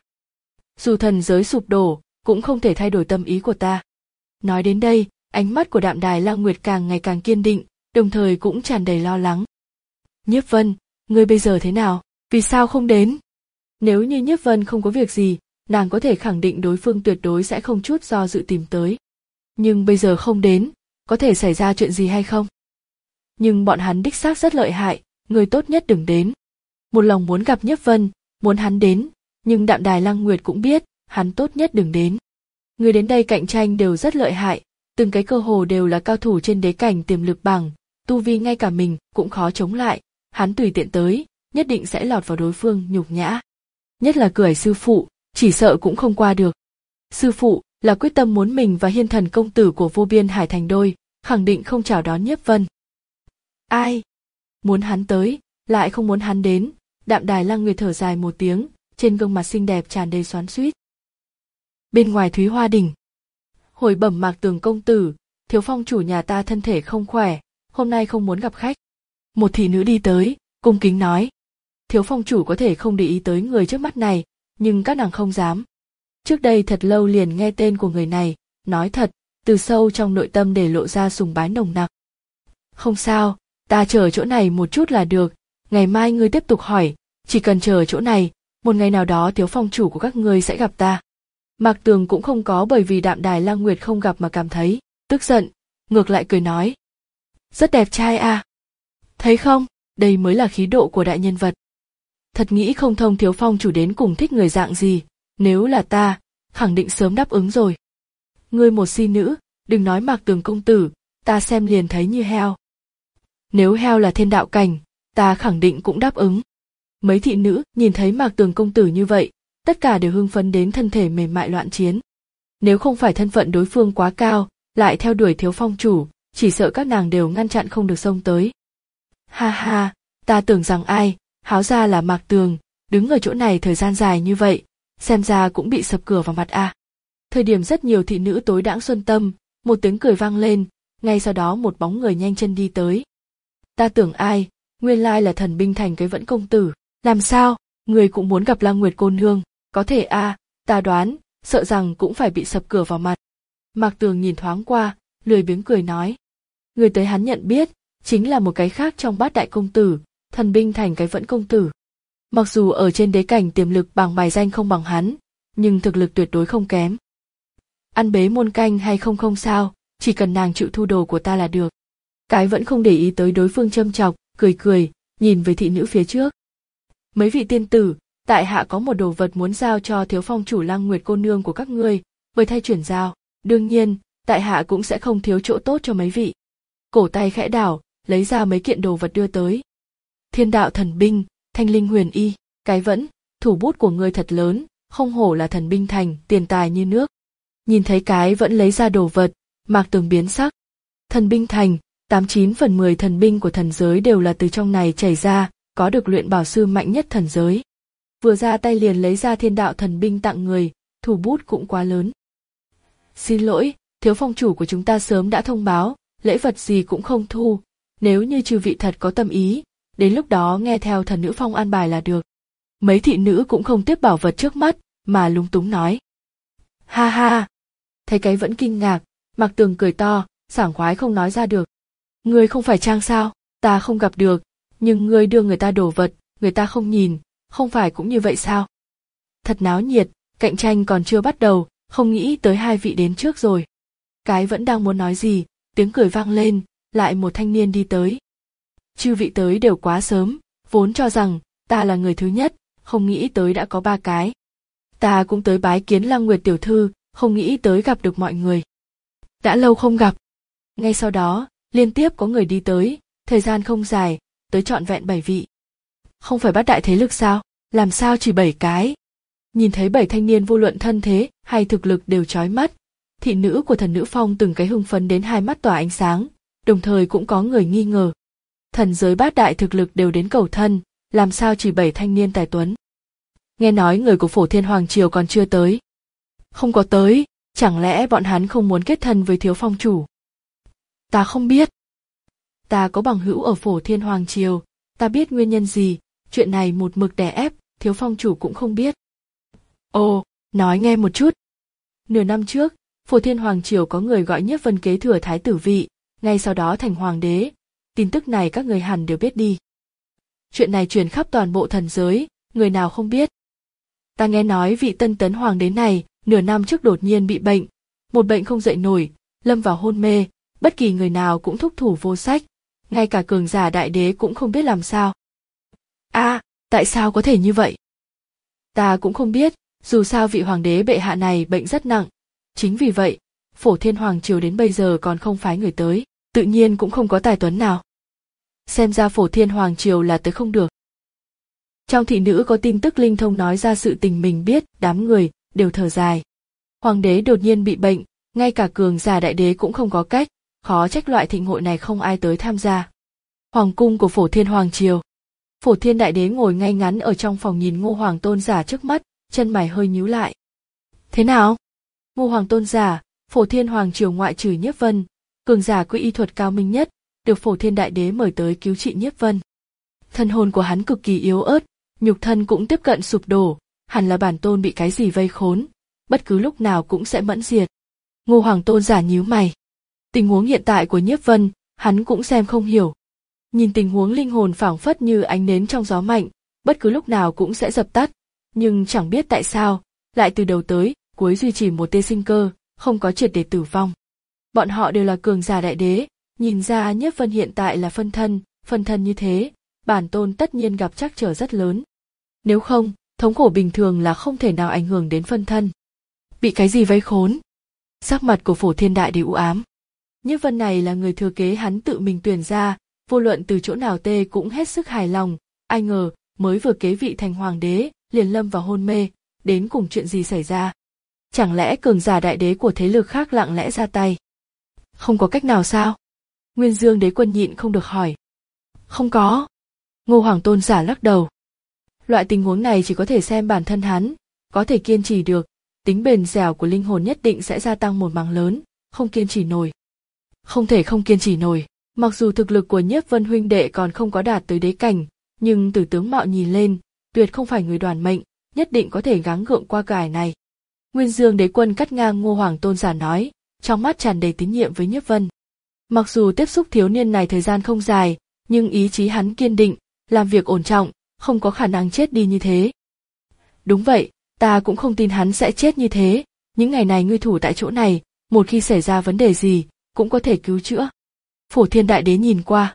Dù thần giới sụp đổ, cũng không thể thay đổi tâm ý của ta. Nói đến đây, ánh mắt của Đạm Đài Lăng Nguyệt càng ngày càng kiên định, đồng thời cũng tràn đầy lo lắng. Nhiếp Vân, ngươi bây giờ thế nào? Vì sao không đến? Nếu như Nhiếp Vân không có việc gì, nàng có thể khẳng định đối phương tuyệt đối sẽ không chút do dự tìm tới. Nhưng bây giờ không đến, có thể xảy ra chuyện gì hay không? Nhưng bọn hắn đích xác rất lợi hại, người tốt nhất đừng đến. Một lòng muốn gặp Nhiếp Vân, muốn hắn đến, nhưng Đạm Đài Lăng Nguyệt cũng biết, hắn tốt nhất đừng đến. Người đến đây cạnh tranh đều rất lợi hại, từng cái cơ hồ đều là cao thủ trên đế cảnh tiềm lực bảng, tu vi ngay cả mình cũng khó chống lại, hắn tùy tiện tới, nhất định sẽ lọt vào đối phương nhục nhã. Nhất là cười sư phụ, chỉ sợ cũng không qua được. Sư phụ là quyết tâm muốn mình và Hiên Thần công tử của Vô Biên Hải thành đôi, khẳng định không chào đón Nhiếp Vân. Ai? Muốn hắn tới, lại không muốn hắn đến. Đạm Đài Lăng Nguyệt thở dài một tiếng, trên gương mặt xinh đẹp tràn đầy xoắn xuýt. Bên ngoài Thúy Hoa Đình, hồi bẩm Mạc Tường công tử, Thiếu Phong chủ nhà ta thân thể không khỏe, hôm nay không muốn gặp khách. Một thị nữ đi tới, cung kính nói. Thiếu Phong chủ có thể không để ý tới người trước mắt này, nhưng các nàng không dám. Trước đây thật lâu liền nghe tên của người này, nói thật, từ sâu trong nội tâm để lộ ra sùng bái nồng nặc. Không sao, ta chờ chỗ này một chút là được, ngày mai ngươi tiếp tục hỏi, chỉ cần chờ chỗ này, một ngày nào đó Thiếu Phong chủ của các ngươi sẽ gặp ta. Mạc Tường cũng không có bởi vì Đạm Đài Lăng Nguyệt không gặp mà cảm thấy tức giận, ngược lại cười nói. Rất đẹp trai à? Thấy không, đây mới là khí độ của đại nhân vật. Thật nghĩ không thông Thiếu Phong chủ đến cùng thích người dạng gì, nếu là ta, khẳng định sớm đáp ứng rồi. Ngươi một si nữ, đừng nói Mạc Tường công tử, ta xem liền thấy như heo. Nếu heo là thiên đạo cảnh, ta khẳng định cũng đáp ứng. Mấy thị nữ nhìn thấy Mạc Tường công tử như vậy, tất cả đều hưng phấn đến thân thể mềm mại loạn chiến. Nếu không phải thân phận đối phương quá cao, lại theo đuổi Thiếu Phong chủ, chỉ sợ các nàng đều ngăn chặn không được xông tới. Ha ha, ta tưởng rằng ai, háo ra là Mạc Tường, đứng ở chỗ này thời gian dài như vậy, xem ra cũng bị sập cửa vào mặt a. À. Thời điểm rất nhiều thị nữ tối đãng xuân tâm, một tiếng cười vang lên, ngay sau đó một bóng người nhanh chân đi tới. Ta tưởng ai, Nguyên lai là thần binh thành cái Vẫn công tử. Làm sao, người cũng muốn gặp Lăng Nguyệt cô nương? Có thể a, à, ta đoán, sợ rằng cũng phải bị sập cửa vào mặt. Mạc Tường nhìn thoáng qua, lười biếng cười nói. Người tới hắn nhận biết, chính là một cái khác trong bát đại công tử, thần binh thành cái Vẫn công tử. Mặc dù ở trên đế cảnh tiềm lực bằng bài danh không bằng hắn, nhưng thực lực tuyệt đối không kém. Ăn bế môn canh hay không không sao, chỉ cần nàng chịu thu đồ của ta là được. Cái Vẫn không để ý tới đối phương châm chọc, cười cười, nhìn về thị nữ phía trước. Mấy vị tiên tử, tại hạ có một đồ vật muốn giao cho thiếu phong chủ Lăng Nguyệt cô nương của các ngươi, với thay chuyển giao, đương nhiên, tại hạ cũng sẽ không thiếu chỗ tốt cho mấy vị. Cổ tay khẽ đảo, lấy ra mấy kiện đồ vật đưa tới. Thiên đạo thần binh, thanh linh huyền y, cái Vẫn, thủ bút của ngươi thật lớn, không hổ là thần binh thành, tiền tài như nước. Nhìn thấy cái Vẫn lấy ra đồ vật, Mạc Tường biến sắc. Thần binh thành, tám chín phần mười thần binh của thần giới đều là từ trong này chảy ra, có được luyện bảo sư mạnh nhất thần giới. Vừa ra tay liền lấy ra thiên đạo thần binh tặng người, thủ bút cũng quá lớn. Xin lỗi, thiếu phong chủ của chúng ta sớm đã thông báo, lễ vật gì cũng không thu, nếu như chư vị thật có tâm ý, đến lúc đó nghe theo thần nữ phong an bài là được. Mấy thị nữ cũng không tiếp bảo vật trước mắt, mà lúng túng nói. Ha ha, thấy cái Vẫn kinh ngạc, Mạc Tường cười to, sảng khoái không nói ra được. Ngươi không phải trang sao, ta không gặp được, nhưng ngươi đưa người ta đồ vật, người ta không nhìn, không phải cũng như vậy sao? Thật náo nhiệt, cạnh tranh còn chưa bắt đầu, không nghĩ tới hai vị đến trước rồi. Cái Vẫn đang muốn nói gì, tiếng cười vang lên, lại một thanh niên đi tới. Chư vị tới đều quá sớm, vốn cho rằng ta là người thứ nhất, không nghĩ tới đã có ba cái. Ta cũng tới bái kiến Lăng Nguyệt tiểu thư, không nghĩ tới gặp được mọi người. Đã lâu không gặp. Ngay sau đó, liên tiếp có người đi tới, thời gian không dài, tới trọn vẹn bảy vị. Không phải bát đại thế lực sao, làm sao chỉ bảy cái? Nhìn thấy bảy thanh niên vô luận thân thế hay thực lực đều chói mắt, thị nữ của thần nữ phong từng cái hưng phấn đến hai mắt tỏa ánh sáng, đồng thời cũng có người nghi ngờ. Thần giới bát đại thực lực đều đến cầu thân, làm sao chỉ bảy thanh niên tài tuấn? Nghe nói người của Phổ Thiên Hoàng Triều còn chưa tới. Không có tới, chẳng lẽ bọn hắn không muốn kết thân với thiếu phong chủ? Ta không biết. Ta có bằng hữu ở Phổ Thiên Hoàng Triều, ta biết nguyên nhân gì, chuyện này một mực đè ép, thiếu phong chủ cũng không biết. Ồ, nói nghe một chút. Nửa năm trước, Phổ Thiên Hoàng Triều có người gọi Nhiếp Vân kế thừa thái tử vị, ngay sau đó thành hoàng đế. Tin tức này các người hẳn đều biết đi. Chuyện này truyền khắp toàn bộ thần giới, người nào không biết. Ta nghe nói vị tân tấn hoàng đế này, nửa năm trước đột nhiên bị bệnh, một bệnh không dậy nổi, lâm vào hôn mê, bất kỳ người nào cũng thúc thủ vô sách, ngay cả cường giả đại đế cũng không biết làm sao. A, à, tại sao có thể như vậy? Ta cũng không biết, dù sao vị hoàng đế bệ hạ này bệnh rất nặng, chính vì vậy, Phổ Thiên Hoàng Triều đến bây giờ còn không phái người tới, tự nhiên cũng không có tài tuấn nào. Xem ra Phổ Thiên Hoàng Triều là tới không được. Trong thị nữ có tin tức linh thông nói ra sự tình mình biết, đám người đều thở dài. Hoàng đế đột nhiên bị bệnh, ngay cả cường giả đại đế cũng không có cách, khó trách loại thịnh hội này không ai tới tham gia. Hoàng cung của Phổ Thiên Hoàng Triều. Phổ Thiên đại đế ngồi ngay ngắn ở trong phòng nhìn Ngô Hoàng tôn giả trước mắt, chân mày hơi nhíu lại. Thế nào? Ngô Hoàng tôn giả, Phổ Thiên Hoàng Triều ngoại trừ Nhiếp Vân, cường giả có y thuật cao minh nhất, được Phổ Thiên đại đế mời tới cứu trị Nhiếp Vân. Thân hồn của hắn cực kỳ yếu ớt, nhục thân cũng tiếp cận sụp đổ, hẳn là bản tôn bị cái gì vây khốn, bất cứ lúc nào cũng sẽ mẫn diệt. Ngô Hoàng tôn giả nhíu mày. Tình huống hiện tại của Nhiếp Vân, hắn cũng xem không hiểu. Nhìn tình huống linh hồn phảng phất như ánh nến trong gió mạnh, bất cứ lúc nào cũng sẽ dập tắt, nhưng chẳng biết tại sao, lại từ đầu tới cuối duy trì một tia sinh cơ, không có triệt để tử vong. Bọn họ đều là cường giả đại đế, nhìn ra Nhiếp Vân hiện tại là phân thân, phân thân như thế, bản tôn tất nhiên gặp trắc trở rất lớn. Nếu không, thống khổ bình thường là không thể nào ảnh hưởng đến phân thân. Bị cái gì vây khốn? Sắc mặt của Phổ Thiên đại đế u ám. Nhiếp Vân này là người thừa kế hắn tự mình tuyển ra, vô luận từ chỗ nào tê cũng hết sức hài lòng, ai ngờ, mới vừa kế vị thành hoàng đế, liền lâm vào hôn mê, đến cùng chuyện gì xảy ra? Chẳng lẽ cường giả đại đế của thế lực khác lặng lẽ ra tay? Không có cách nào sao? Nguyên Dương đế quân nhịn không được hỏi. Không có. Ngô Hoàng tôn giả lắc đầu. Loại tình huống này chỉ có thể xem bản thân hắn, có thể kiên trì được, tính bền dẻo của linh hồn nhất định sẽ gia tăng một mảng lớn, không kiên trì nổi. Không thể không kiên trì nổi, Mặc dù thực lực của Nhiếp Vân huynh đệ còn không có đạt tới đế cảnh, nhưng từ tướng mạo nhìn lên, tuyệt không phải người đoàn mệnh, nhất định có thể gắng gượng qua cải này. Nguyên Dương Đế Quân cắt ngang Ngô Hoàng tôn giả nói, trong mắt tràn đầy tín nhiệm với Nhiếp Vân. Mặc dù tiếp xúc thiếu niên này thời gian không dài, nhưng ý chí hắn kiên định, làm việc ổn trọng, không có khả năng chết đi như thế. Đúng vậy, ta cũng không tin hắn sẽ chết như thế, những ngày này ngươi thủ tại chỗ này, một khi xảy ra vấn đề gì, cũng có thể cứu chữa. Phổ Thiên Đại Đế nhìn qua.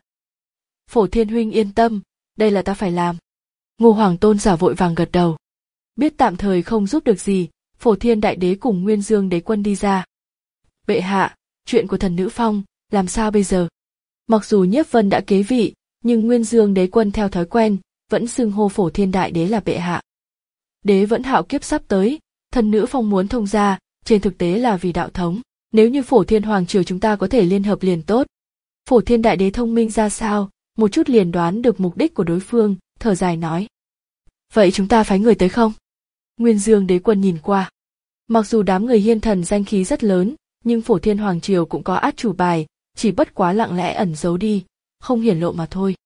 Phổ Thiên huynh yên tâm, đây là ta phải làm. Ngô Hoàng tôn giả vội vàng gật đầu. Biết tạm thời không giúp được gì, Phổ Thiên Đại Đế cùng Nguyên Dương Đế Quân đi ra. Bệ hạ, chuyện của thần nữ phong, làm sao bây giờ? Mặc dù Nhiếp Vân đã kế vị, nhưng Nguyên Dương Đế Quân theo thói quen, vẫn xưng hô Phổ Thiên Đại Đế là bệ hạ. Đế vẫn hạo kiếp sắp tới, thần nữ phong muốn thông ra, trên thực tế là vì đạo thống. Nếu như Phổ Thiên Hoàng triều chúng ta có thể liên hợp liền tốt. Phổ Thiên Đại Đế thông minh ra sao, một chút liền đoán được mục đích của đối phương, thở dài nói. Vậy chúng ta phái người tới không? Nguyên Dương Đế Quân nhìn qua. Mặc dù đám người hiên thần danh khí rất lớn, nhưng Phổ Thiên Hoàng triều cũng có át chủ bài, chỉ bất quá lặng lẽ ẩn giấu đi, không hiển lộ mà thôi.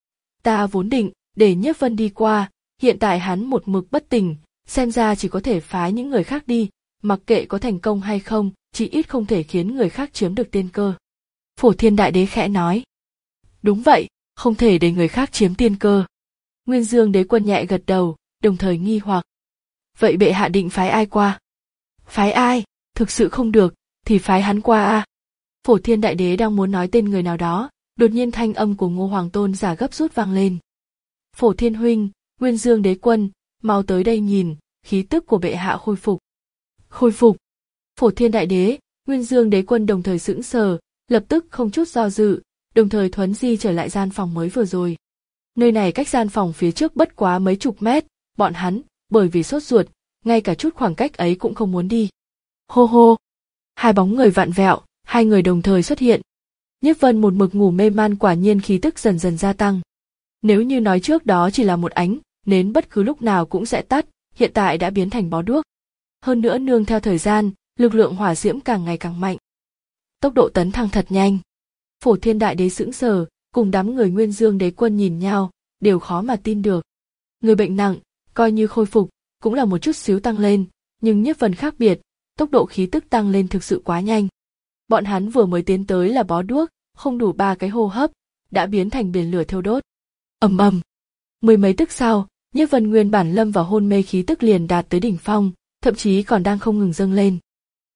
Ta vốn định để Nhiếp Vân đi qua, hiện tại hắn một mực bất tỉnh, xem ra chỉ có thể phái những người khác đi, mặc kệ có thành công hay không, chỉ ít không thể khiến người khác chiếm được tiên cơ. Phổ Thiên Đại Đế khẽ nói. Đúng vậy, không thể để người khác chiếm tiên cơ. Nguyên Dương Đế Quân nhẹ gật đầu, đồng thời nghi hoặc. Vậy bệ hạ định phái ai qua? Phái ai? Thực sự không được, thì phái hắn qua a. À? Phổ Thiên Đại Đế đang muốn nói tên người nào đó, đột nhiên thanh âm của Ngô Hoàng tôn giả gấp rút vang lên. Phổ Thiên huynh, Nguyên Dương Đế Quân, mau tới đây nhìn, khí tức của bệ hạ khôi phục. Khôi phục. Phổ Thiên Đại Đế, Nguyên Dương Đế Quân đồng thời sững sờ, lập tức không chút do dự, đồng thời thuấn di trở lại gian phòng mới vừa rồi. Nơi này cách gian phòng phía trước bất quá mấy chục mét, bọn hắn, bởi vì sốt ruột, ngay cả chút khoảng cách ấy cũng không muốn đi. Hô hô. Hai bóng người vặn vẹo, hai người đồng thời xuất hiện. Nhiếp Vân một mực ngủ mê man, quả nhiên khí tức dần dần gia tăng. Nếu như nói trước đó chỉ là một ánh nến bất cứ lúc nào cũng sẽ tắt, hiện tại đã biến thành bó đuốc. Hơn nữa nương theo thời gian, lực lượng hỏa diễm càng ngày càng mạnh. Tốc độ tấn thăng thật nhanh. Phổ Thiên Đại Đế sững sờ, cùng đám người Nguyên Dương Đế Quân nhìn nhau, đều khó mà tin được. Người bệnh nặng, coi như khôi phục, cũng là một chút xíu tăng lên, nhưng Nhiếp Vân khác biệt, tốc độ khí tức tăng lên thực sự quá nhanh. Bọn hắn vừa mới tiến tới là bó đuốc, không đủ ba cái hô hấp, đã biến thành biển lửa thiêu đốt. Ầm ầm. Mười mấy tức sau, Nhiếp Vân nguyên bản lâm vào hôn mê khí tức liền đạt tới đỉnh phong, thậm chí còn đang không ngừng dâng lên.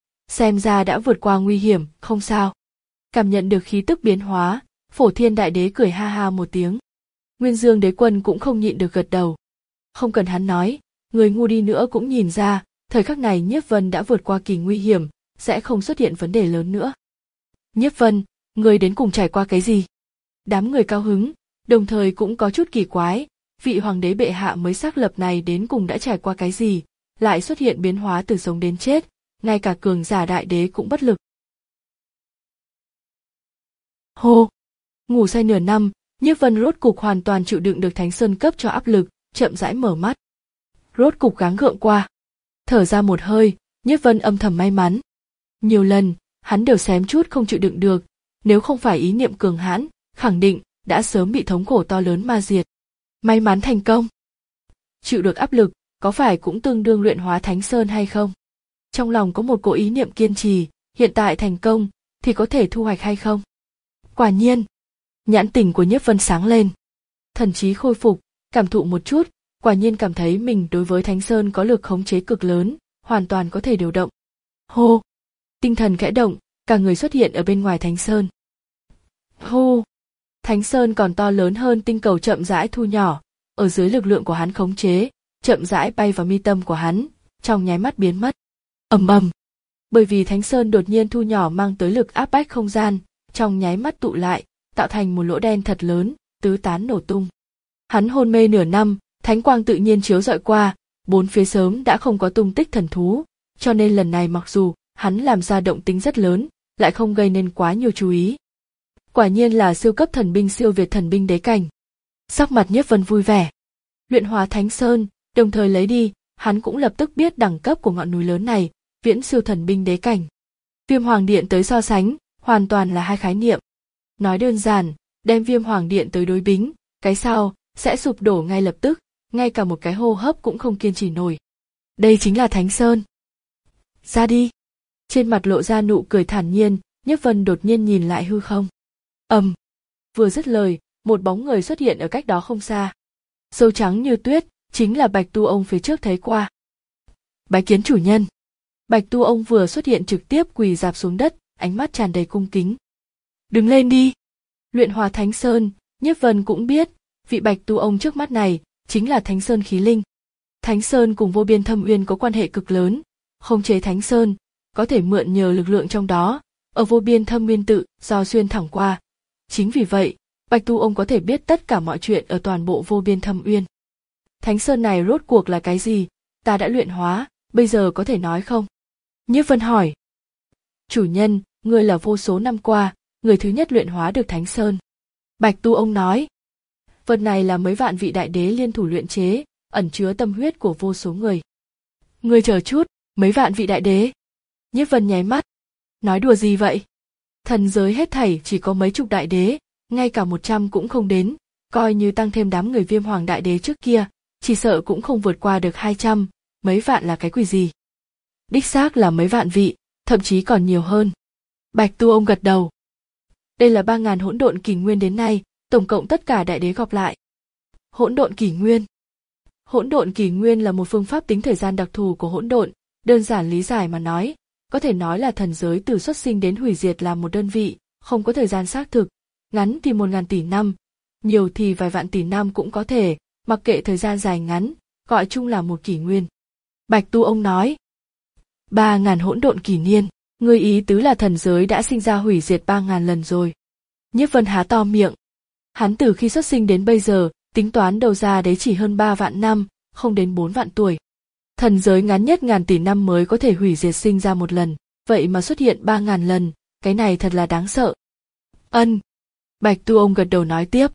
Xem ra đã vượt qua nguy hiểm, không sao. Cảm nhận được khí tức biến hóa, Phổ Thiên Đại Đế cười ha ha một tiếng. Nguyên Dương Đế Quân cũng không nhịn được gật đầu. Không cần hắn nói, người ngu đi nữa cũng nhìn ra, thời khắc này Nhiếp Vân đã vượt qua kỳ nguy hiểm, sẽ không xuất hiện vấn đề lớn nữa. Nhiếp Vân, người đến cùng trải qua cái gì? Đám người cao hứng, đồng thời cũng có chút kỳ quái, vị hoàng đế bệ hạ mới xác lập này đến cùng đã trải qua cái gì, lại xuất hiện biến hóa từ sống đến chết, ngay cả cường giả đại đế cũng bất lực. Hô! Ngủ say nửa năm, Nhiếp Vân rốt cục hoàn toàn chịu đựng được Thánh Sơn cấp cho áp lực, chậm rãi mở mắt. Rốt cục gắng gượng qua. Thở ra một hơi, Nhiếp Vân âm thầm may mắn. Nhiều lần, hắn đều xém chút không chịu đựng được, nếu không phải ý niệm cường hãn, khẳng định đã sớm bị thống khổ to lớn ma diệt. May mắn thành công. Chịu được áp lực, có phải cũng tương đương luyện hóa Thánh Sơn hay không? Trong lòng có một cỗ ý niệm kiên trì, hiện tại thành công, thì có thể thu hoạch hay không? Quả nhiên, nhãn tình của Nhiếp Vân sáng lên. Thần trí khôi phục, cảm thụ một chút, quả nhiên cảm thấy mình đối với Thánh Sơn có lực khống chế cực lớn, hoàn toàn có thể điều động. Hô! Tinh thần khẽ động, cả người xuất hiện ở bên ngoài Thánh Sơn. Hô! Thánh Sơn còn to lớn hơn tinh cầu chậm rãi thu nhỏ, ở dưới lực lượng của hắn khống chế, chậm rãi bay vào mi tâm của hắn, trong nháy mắt biến mất. Ầm ầm. Bởi vì Thánh Sơn đột nhiên thu nhỏ mang tới lực áp bách không gian, trong nháy mắt tụ lại, tạo thành một lỗ đen thật lớn, tứ tán nổ tung. Hắn hôn mê nửa năm, thánh quang tự nhiên chiếu rọi qua, bốn phía sớm đã không có tung tích thần thú, cho nên lần này mặc dù hắn làm ra động tính rất lớn, lại không gây nên quá nhiều chú ý. Quả nhiên là siêu cấp thần binh siêu việt thần binh đế cảnh. Sắc mặt Nhiếp Vân vui vẻ. Luyện hóa Thánh Sơn, đồng thời lấy đi, hắn cũng lập tức biết đẳng cấp của ngọn núi lớn này, viễn siêu thần binh đế cảnh. Viêm Hoàng Điện tới so sánh, hoàn toàn là hai khái niệm. Nói đơn giản, đem Viêm Hoàng Điện tới đối bính, cái sau sẽ sụp đổ ngay lập tức, ngay cả một cái hô hấp cũng không kiên trì nổi. Đây chính là Thánh Sơn. Ra đi. Trên mặt lộ ra nụ cười thản nhiên, Nhiếp Vân đột nhiên nhìn lại hư không. Ầm. Vừa dứt lời, một bóng người xuất hiện ở cách đó không xa. Dâu trắng như tuyết, chính là Bạch Tu ông phía trước thấy qua. Bái kiến chủ nhân. Bạch Tu ông vừa xuất hiện trực tiếp quỳ rạp xuống đất, ánh mắt tràn đầy cung kính. Đứng lên đi. Luyện hóa Thánh Sơn, Nhiếp Vân cũng biết, vị Bạch Tu ông trước mắt này chính là Thánh Sơn khí linh. Thánh Sơn cùng Vô Biên Thâm Uyên có quan hệ cực lớn, khống chế Thánh Sơn, có thể mượn nhờ lực lượng trong đó, ở Vô Biên Thâm Uyên tự do xuyên thẳng qua. Chính vì vậy, Bạch Tu ông có thể biết tất cả mọi chuyện ở toàn bộ Vô Biên Thâm Uyên. Thánh Sơn này rốt cuộc là cái gì? Ta đã luyện hóa, bây giờ có thể nói không? Nhiếp Vân hỏi. Chủ nhân, ngươi là vô số năm qua, người thứ nhất luyện hóa được Thánh Sơn. Bạch Tu ông nói. Vật này là mấy vạn vị đại đế liên thủ luyện chế, ẩn chứa tâm huyết của vô số người. Ngươi chờ chút, mấy vạn vị đại đế. Nhiếp Vân nháy mắt. Nói đùa gì vậy? Thần giới hết thảy chỉ có mấy chục đại đế, ngay cả một trăm cũng không đến, coi như tăng thêm đám người Viêm Hoàng đại đế trước kia, chỉ sợ cũng không vượt qua được hai trăm, mấy vạn là cái quỷ gì? Đích xác là mấy vạn vị, thậm chí còn nhiều hơn. Bạch Tu ông gật đầu. Đây là ba ngàn hỗn độn kỷ nguyên đến nay, tổng cộng tất cả đại đế gộp lại. Hỗn độn kỷ nguyên. Hỗn độn kỷ nguyên là một phương pháp tính thời gian đặc thù của hỗn độn, đơn giản lý giải mà nói, có thể nói là thần giới từ xuất sinh đến hủy diệt là một đơn vị, không có thời gian xác thực, ngắn thì một ngàn tỷ năm, nhiều thì vài vạn tỷ năm cũng có thể, mặc kệ thời gian dài ngắn, gọi chung là một kỷ nguyên. Bạch Tu ông nói, ba ngàn hỗn độn kỷ niên, ngươi ý tứ là thần giới đã sinh ra hủy diệt ba ngàn lần rồi. Nhiếp Vân há to miệng. Hắn từ khi xuất sinh đến bây giờ, tính toán đầu ra đấy chỉ hơn ba vạn năm, không đến bốn vạn tuổi. Thần giới ngắn nhất ngàn tỷ năm mới có thể hủy diệt sinh ra một lần, vậy mà xuất hiện ba ngàn lần, cái này thật là đáng sợ. Ân. Bạch Tu ông gật đầu nói tiếp.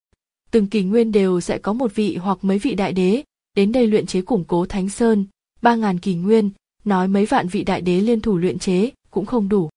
Từng kỷ nguyên đều sẽ có một vị hoặc mấy vị đại đế, đến đây luyện chế củng cố Thánh Sơn, ba ngàn kỷ nguyên, nói mấy vạn vị đại đế liên thủ luyện chế, cũng không đủ.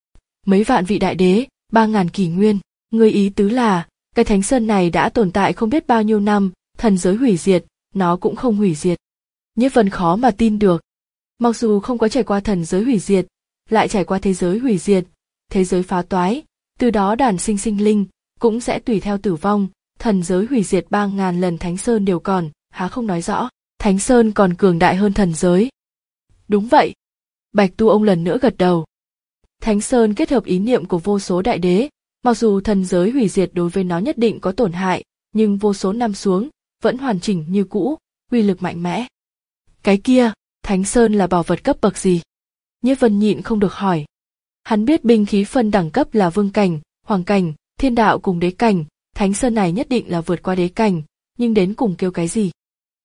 Mấy vạn vị đại đế, ba ngàn kỷ nguyên, ngươi ý tứ là, cái Thánh Sơn này đã tồn tại không biết bao nhiêu năm, thần giới hủy diệt, nó cũng không hủy diệt. Nhiếp Vân khó mà tin được. Mặc dù không có trải qua thần giới hủy diệt, lại trải qua thế giới hủy diệt, thế giới phá toái, từ đó đản sinh sinh linh, cũng sẽ tùy theo tử vong, thần giới hủy diệt ba ngàn lần Thánh Sơn đều còn, há không nói rõ, Thánh Sơn còn cường đại hơn thần giới. Đúng vậy. Bạch Tu ông lần nữa gật đầu. Thánh Sơn kết hợp ý niệm của vô số đại đế, mặc dù thần giới hủy diệt đối với nó nhất định có tổn hại, nhưng vô số năm xuống, vẫn hoàn chỉnh như cũ, uy lực mạnh mẽ. Cái kia, Thánh Sơn là bảo vật cấp bậc gì? Nhiếp Vân nhịn không được hỏi. Hắn biết binh khí phân đẳng cấp là vương cảnh, hoàng cảnh, thiên đạo cùng đế cảnh, Thánh Sơn này nhất định là vượt qua đế cảnh, nhưng đến cùng kêu cái gì?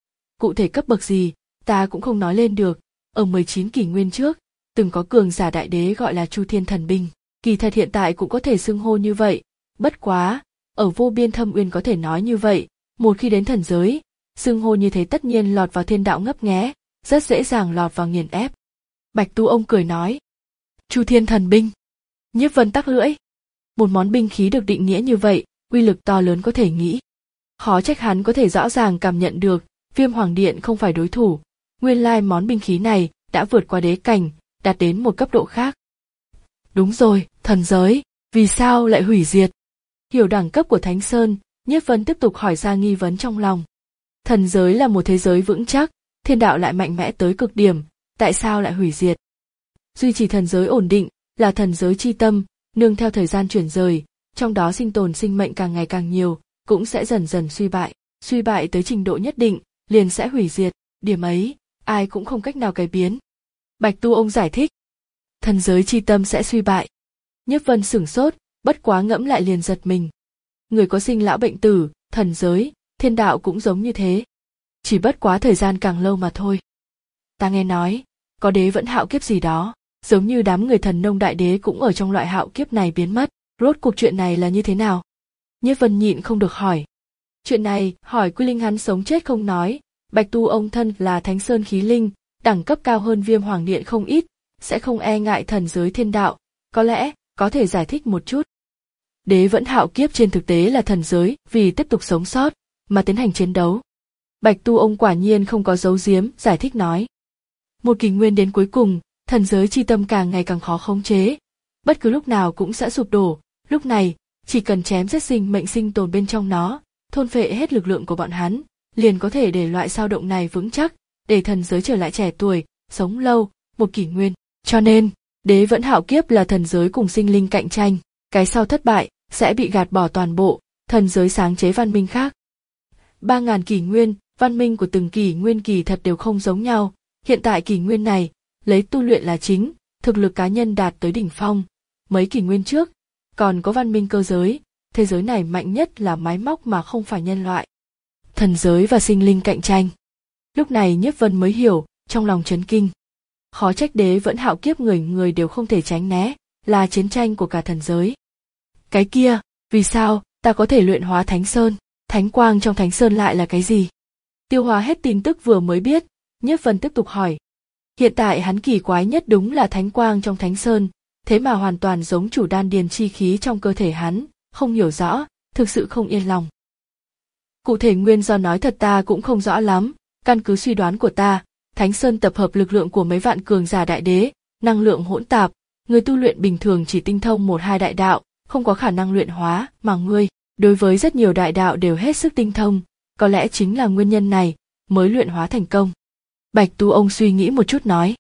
Cụ thể cấp bậc gì, ta cũng không nói lên được, ở mười chín kỷ nguyên trước, từng có cường giả đại đế gọi là Chu Thiên Thần Binh, kỳ thật hiện tại cũng có thể xưng hô như vậy, bất quá, ở Vô Biên Thâm Uyên có thể nói như vậy, một khi đến thần giới, xưng hô như thế tất nhiên lọt vào thiên đạo ngấp nghé, rất dễ dàng lọt vào nghiền ép. Bạch Tu ông cười nói, Chu Thiên Thần Binh. Nhiếp Vân tắc lưỡi. Một món binh khí được định nghĩa như vậy, uy lực to lớn có thể nghĩ. Khó trách hắn có thể rõ ràng cảm nhận được, Viêm Hoàng Điện không phải đối thủ, nguyên lai món binh khí này đã vượt qua đế cảnh, đạt đến một cấp độ khác. Đúng rồi, thần giới, vì sao lại hủy diệt? Hiểu đẳng cấp của Thánh Sơn, Nhiếp Vân tiếp tục hỏi ra nghi vấn trong lòng. Thần giới là một thế giới vững chắc, thiên đạo lại mạnh mẽ tới cực điểm, tại sao lại hủy diệt? Duy trì thần giới ổn định, là thần giới chi tâm, nương theo thời gian chuyển rời, trong đó sinh tồn sinh mệnh càng ngày càng nhiều, cũng sẽ dần dần suy bại, suy bại tới trình độ nhất định, liền sẽ hủy diệt, điểm ấy, ai cũng không cách nào cải biến. Bạch Tu ông giải thích, thần giới chi tâm sẽ suy bại. Nhiếp Vân sửng sốt, bất quá ngẫm lại liền giật mình. Người có sinh lão bệnh tử, thần giới, thiên đạo cũng giống như thế. Chỉ bất quá thời gian càng lâu mà thôi. Ta nghe nói, có đế vẫn hạo kiếp gì đó, giống như đám người thần nông đại đế cũng ở trong loại hạo kiếp này biến mất, rốt cuộc chuyện này là như thế nào? Nhiếp Vân nhịn không được hỏi. Chuyện này, hỏi Quy Linh hắn sống chết không nói, Bạch Tu ông thân là Thánh Sơn khí linh, đẳng cấp cao hơn Viêm Hoàng Điện không ít, sẽ không e ngại thần giới thiên đạo, có lẽ, có thể giải thích một chút. Đế Vẫn Hạo Kiếp trên thực tế là thần giới vì tiếp tục sống sót mà tiến hành chiến đấu. Bạch Tu ông quả nhiên không có giấu giếm, giải thích nói. Một kỷ nguyên đến cuối cùng, thần giới chi tâm càng ngày càng khó khống chế, bất cứ lúc nào cũng sẽ sụp đổ, lúc này, chỉ cần chém giết sinh mệnh sinh tồn bên trong nó, thôn phệ hết lực lượng của bọn hắn, liền có thể để loại dao động này vững chắc, để thần giới trở lại trẻ tuổi, sống lâu, một kỷ nguyên. Cho nên, Đế Vẫn Hạo Kiếp là thần giới cùng sinh linh cạnh tranh, cái sau thất bại, sẽ bị gạt bỏ toàn bộ, thần giới sáng chế văn minh khác. Ba ngàn kỷ nguyên, văn minh của từng kỷ nguyên kỳ thật đều không giống nhau, hiện tại kỷ nguyên này, lấy tu luyện là chính, thực lực cá nhân đạt tới đỉnh phong. Mấy kỷ nguyên trước, còn có văn minh cơ giới, thế giới này mạnh nhất là máy móc mà không phải nhân loại. Thần giới và sinh linh cạnh tranh. Lúc này Nhiếp Vân mới hiểu, trong lòng chấn kinh. Khó trách Đế Vẫn Hạo Kiếp người người đều không thể tránh né, là chiến tranh của cả thần giới. Cái kia, vì sao ta có thể luyện hóa Thánh Sơn, thánh quang trong Thánh Sơn lại là cái gì? Tiêu hóa hết tin tức vừa mới biết, Nhiếp Vân tiếp tục hỏi. Hiện tại hắn kỳ quái nhất đúng là thánh quang trong Thánh Sơn, thế mà hoàn toàn giống chủ đan điền chi khí trong cơ thể hắn, không hiểu rõ, thực sự không yên lòng. Cụ thể nguyên do nói thật ta cũng không rõ lắm, căn cứ suy đoán của ta, Thánh Sơn tập hợp lực lượng của mấy vạn cường giả đại đế, năng lượng hỗn tạp, người tu luyện bình thường chỉ tinh thông một hai đại đạo, không có khả năng luyện hóa, mà ngươi, đối với rất nhiều đại đạo đều hết sức tinh thông, có lẽ chính là nguyên nhân này, mới luyện hóa thành công. Bạch Tu ông suy nghĩ một chút nói.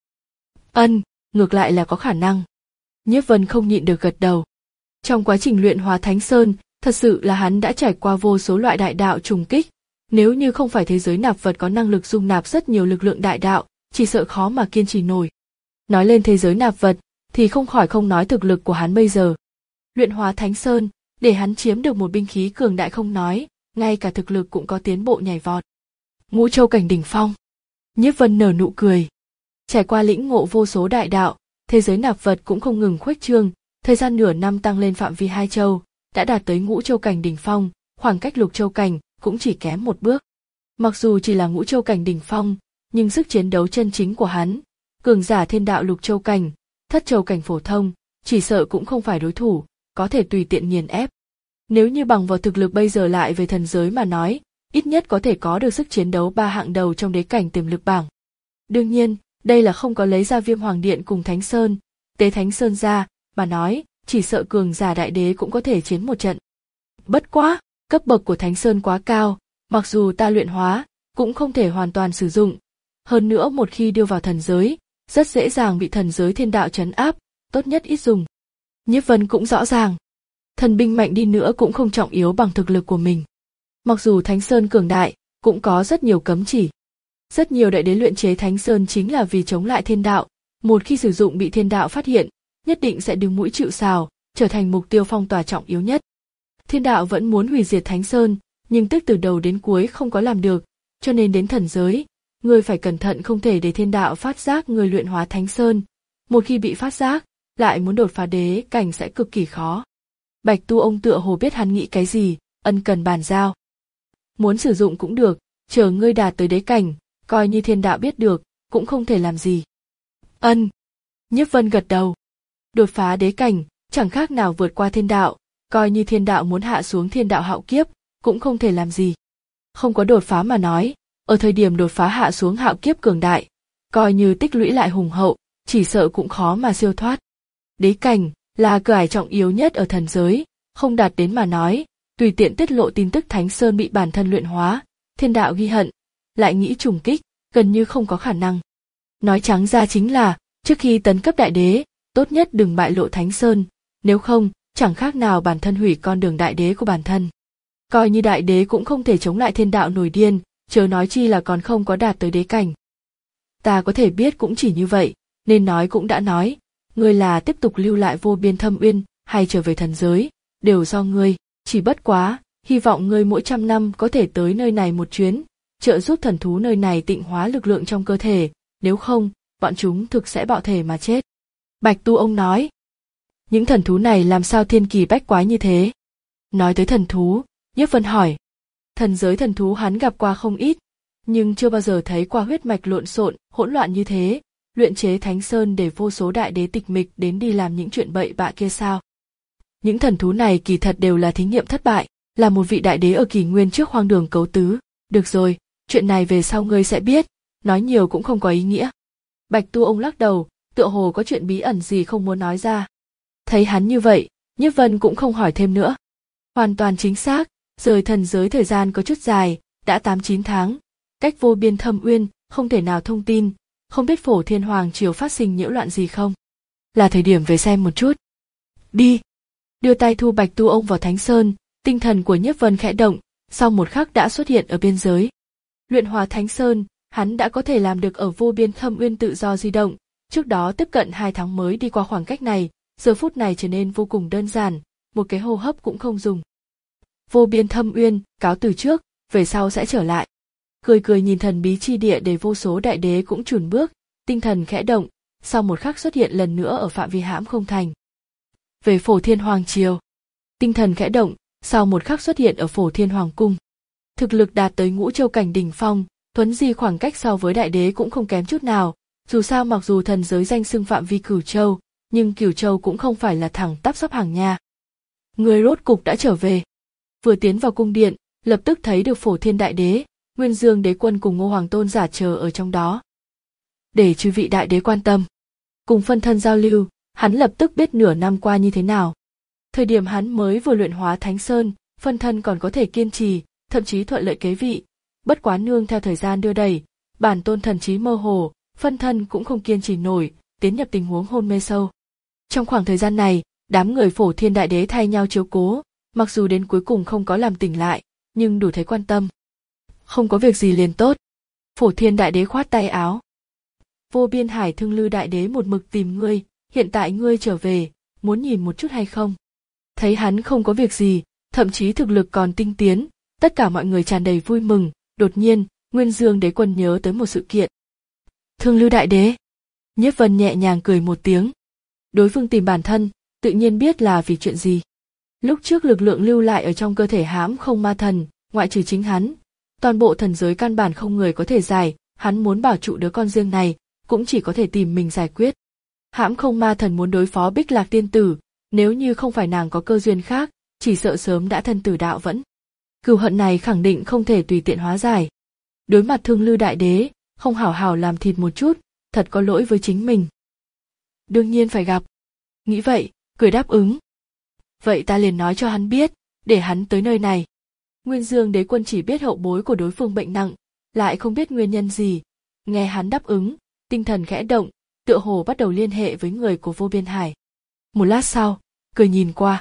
Ân, ngược lại là có khả năng. Nhiếp Vân không nhịn được gật đầu. Trong quá trình luyện hóa Thánh Sơn, thật sự là hắn đã trải qua vô số loại đại đạo trùng kích, nếu như không phải thế giới nạp vật có năng lực dung nạp rất nhiều lực lượng đại đạo, chỉ sợ khó mà kiên trì nổi. Nói lên thế giới nạp vật, thì không khỏi không nói thực lực của hắn bây giờ. Luyện hóa Thánh Sơn, để hắn chiếm được một binh khí cường đại không nói, ngay cả thực lực cũng có tiến bộ nhảy vọt. Ngũ Châu cảnh đỉnh phong. Nhiếp Vân nở nụ cười. Trải qua lĩnh ngộ vô số đại đạo, thế giới nạp vật cũng không ngừng khuếch trương, thời gian nửa năm tăng lên phạm vi hai châu, đã đạt tới Ngũ Châu cảnh đỉnh phong, khoảng cách Lục Châu cảnh cũng chỉ kém một bước. Mặc dù chỉ là Ngũ Châu cảnh đỉnh phong, nhưng sức chiến đấu chân chính của hắn, cường giả thiên đạo Lục Châu cảnh, Thất Châu cảnh phổ thông, chỉ sợ cũng không phải đối thủ, có thể tùy tiện nghiền ép. Nếu như bằng vào thực lực bây giờ lại về thần giới mà nói, ít nhất có thể có được sức chiến đấu ba hạng đầu trong đế cảnh tiềm lực bảng. Đương nhiên, đây là không có lấy ra Viêm Hoàng Điện cùng Thánh Sơn, Tế Thánh Sơn ra, mà nói, chỉ sợ cường giả đại đế cũng có thể chiến một trận. Bất quá, cấp bậc của Thánh Sơn quá cao, mặc dù ta luyện hóa, cũng không thể hoàn toàn sử dụng. Hơn nữa một khi đưa vào thần giới, rất dễ dàng bị thần giới thiên đạo trấn áp, tốt nhất ít dùng. Nhiếp Vân cũng rõ ràng, thần binh mạnh đi nữa cũng không trọng yếu bằng thực lực của mình. Mặc dù Thánh Sơn cường đại, cũng có rất nhiều cấm chỉ. Rất nhiều đại đế luyện chế Thánh Sơn chính là vì chống lại thiên đạo, một khi sử dụng bị thiên đạo phát hiện, nhất định sẽ đứng mũi chịu sào, trở thành mục tiêu phong tỏa trọng yếu nhất. Thiên đạo vẫn muốn hủy diệt Thánh Sơn, nhưng tức từ đầu đến cuối không có làm được, cho nên đến thần giới, ngươi phải cẩn thận không thể để thiên đạo phát giác ngươi luyện hóa Thánh Sơn. Một khi bị phát giác, lại muốn đột phá đế cảnh sẽ cực kỳ khó. Bạch Tu ông tựa hồ biết hắn nghĩ cái gì, ân cần bàn giao. Muốn sử dụng cũng được, chờ ngươi đạt tới đế cảnh, coi như thiên đạo biết được, cũng không thể làm gì. Ân. Nhiếp Vân gật đầu. Đột phá đế cảnh, chẳng khác nào vượt qua thiên đạo, coi như thiên đạo muốn hạ xuống thiên đạo hạo kiếp, cũng không thể làm gì. Không có đột phá mà nói, ở thời điểm đột phá hạ xuống hạo kiếp cường đại, coi như tích lũy lại hùng hậu, chỉ sợ cũng khó mà siêu thoát. Đế cảnh là cửa ải trọng yếu nhất ở thần giới, không đạt đến mà nói, tùy tiện tiết lộ tin tức Thánh Sơn bị bản thân luyện hóa, thiên đạo ghi hận, lại nghĩ trùng kích, gần như không có khả năng. Nói trắng ra chính là, trước khi tấn cấp đại đế, tốt nhất đừng bại lộ Thánh Sơn, nếu không, chẳng khác nào bản thân hủy con đường đại đế của bản thân. Coi như đại đế cũng không thể chống lại thiên đạo nổi điên, chớ nói chi là còn không có đạt tới đế cảnh. Ta có thể biết cũng chỉ như vậy, nên nói cũng đã nói, ngươi là tiếp tục lưu lại vô biên thâm uyên, hay trở về thần giới, đều do ngươi, chỉ bất quá, hy vọng ngươi mỗi trăm năm có thể tới nơi này một chuyến, trợ giúp thần thú nơi này tịnh hóa lực lượng trong cơ thể, nếu không, bọn chúng thực sẽ bạo thể mà chết. Bạch Tu ông nói, những thần thú này làm sao thiên kỳ bách quái như thế? Nói tới thần thú, Nhiếp Vân hỏi. Thần giới thần thú hắn gặp qua không ít, nhưng chưa bao giờ thấy qua huyết mạch lộn xộn, hỗn loạn như thế, luyện chế Thánh Sơn để vô số đại đế tịch mịch đến đi làm những chuyện bậy bạ kia sao? Những thần thú này kỳ thật đều là thí nghiệm thất bại, là một vị đại đế ở kỷ nguyên trước hoang đường cấu tứ. Được rồi, chuyện này về sau ngươi sẽ biết, nói nhiều cũng không có ý nghĩa. Bạch Tu ông lắc đầu, tựa hồ có chuyện bí ẩn gì không muốn nói ra. Thấy hắn như vậy, Nhiếp Vân cũng không hỏi thêm nữa. Hoàn toàn chính xác, rời thần giới thời gian có chút dài, đã tám chín tháng, cách vô biên thâm uyên, không thể nào thông tin, không biết Phổ Thiên Hoàng triều phát sinh nhiễu loạn gì không. Là thời điểm về xem một chút. Đi. Đưa tay thu Bạch Tu ông vào Thánh Sơn, tinh thần của Nhiếp Vân khẽ động, sau một khắc đã xuất hiện ở biên giới. Luyện hóa Thánh Sơn, hắn đã có thể làm được ở vô biên thâm uyên tự do di động, trước đó tiếp cận hai tháng mới đi qua khoảng cách này, giờ phút này trở nên vô cùng đơn giản, một cái hô hấp cũng không dùng. Vô biên thâm uyên, cáo từ trước, về sau sẽ trở lại. Cười cười nhìn thần bí chi địa để vô số đại đế cũng chùn bước, tinh thần khẽ động, sau một khắc xuất hiện lần nữa ở phạm vi hãm không thành. Về Phổ Thiên Hoàng triều, tinh thần khẽ động, sau một khắc xuất hiện ở Phổ Thiên Hoàng cung. Thực lực đạt tới ngũ châu cảnh đỉnh phong, thuấn di khoảng cách so với đại đế cũng không kém chút nào, dù sao mặc dù thần giới danh xưng phạm vi cửu châu, nhưng cửu châu cũng không phải là thẳng tắp sắp hàng nha. Người rốt cục đã trở về. Vừa tiến vào cung điện, lập tức thấy được Phổ Thiên đại đế, Nguyên Dương đế quân cùng Ngô Hoàng tôn giả chờ ở trong đó. Để chư vị đại đế quan tâm, cùng phân thân giao lưu, hắn lập tức biết nửa năm qua như thế nào. Thời điểm hắn mới vừa luyện hóa Thánh Sơn, phân thân còn có thể kiên trì, thậm chí thuận lợi kế vị. Bất quá nương theo thời gian đưa đẩy, bản tôn thần trí mơ hồ, phân thân cũng không kiên trì nổi, tiến nhập tình huống hôn mê sâu. Trong khoảng thời gian này, đám người Phổ Thiên đại đế thay nhau chiếu cố, mặc dù đến cuối cùng không có làm tỉnh lại, nhưng đủ thấy quan tâm. Không có việc gì liền tốt. Phổ Thiên đại đế khoát tay áo. Vô Biên Hải Thương Lư đại đế một mực tìm ngươi, hiện tại ngươi trở về, muốn nhìn một chút hay không? Thấy hắn không có việc gì, thậm chí thực lực còn tinh tiến, tất cả mọi người tràn đầy vui mừng. Đột nhiên, Nguyên Dương đế quân nhớ tới một sự kiện. Thương Lư đại đế. Nhiếp Vân nhẹ nhàng cười một tiếng. Đối phương tìm bản thân, tự nhiên biết là vì chuyện gì. Lúc trước lực lượng lưu lại ở trong cơ thể hãm không ma thần, ngoại trừ chính hắn, toàn bộ thần giới căn bản không người có thể giải, hắn muốn bảo trụ đứa con riêng này, cũng chỉ có thể tìm mình giải quyết. Hãm không ma thần muốn đối phó Bích Lạc tiên tử, nếu như không phải nàng có cơ duyên khác, chỉ sợ sớm đã thân tử đạo vẫn. Cừu hận này khẳng định không thể tùy tiện hóa giải. Đối mặt Thương Lư đại đế, không hảo hảo làm thịt một chút, thật có lỗi với chính mình. Đương nhiên phải gặp. Nghĩ vậy, cười đáp ứng. Vậy ta liền nói cho hắn biết, để hắn tới nơi này. Nguyên Dương đế quân chỉ biết hậu bối của đối phương bệnh nặng, lại không biết nguyên nhân gì. Nghe hắn đáp ứng, tinh thần khẽ động, tựa hồ bắt đầu liên hệ với người của Vô Biên Hải. Một lát sau, cười nhìn qua.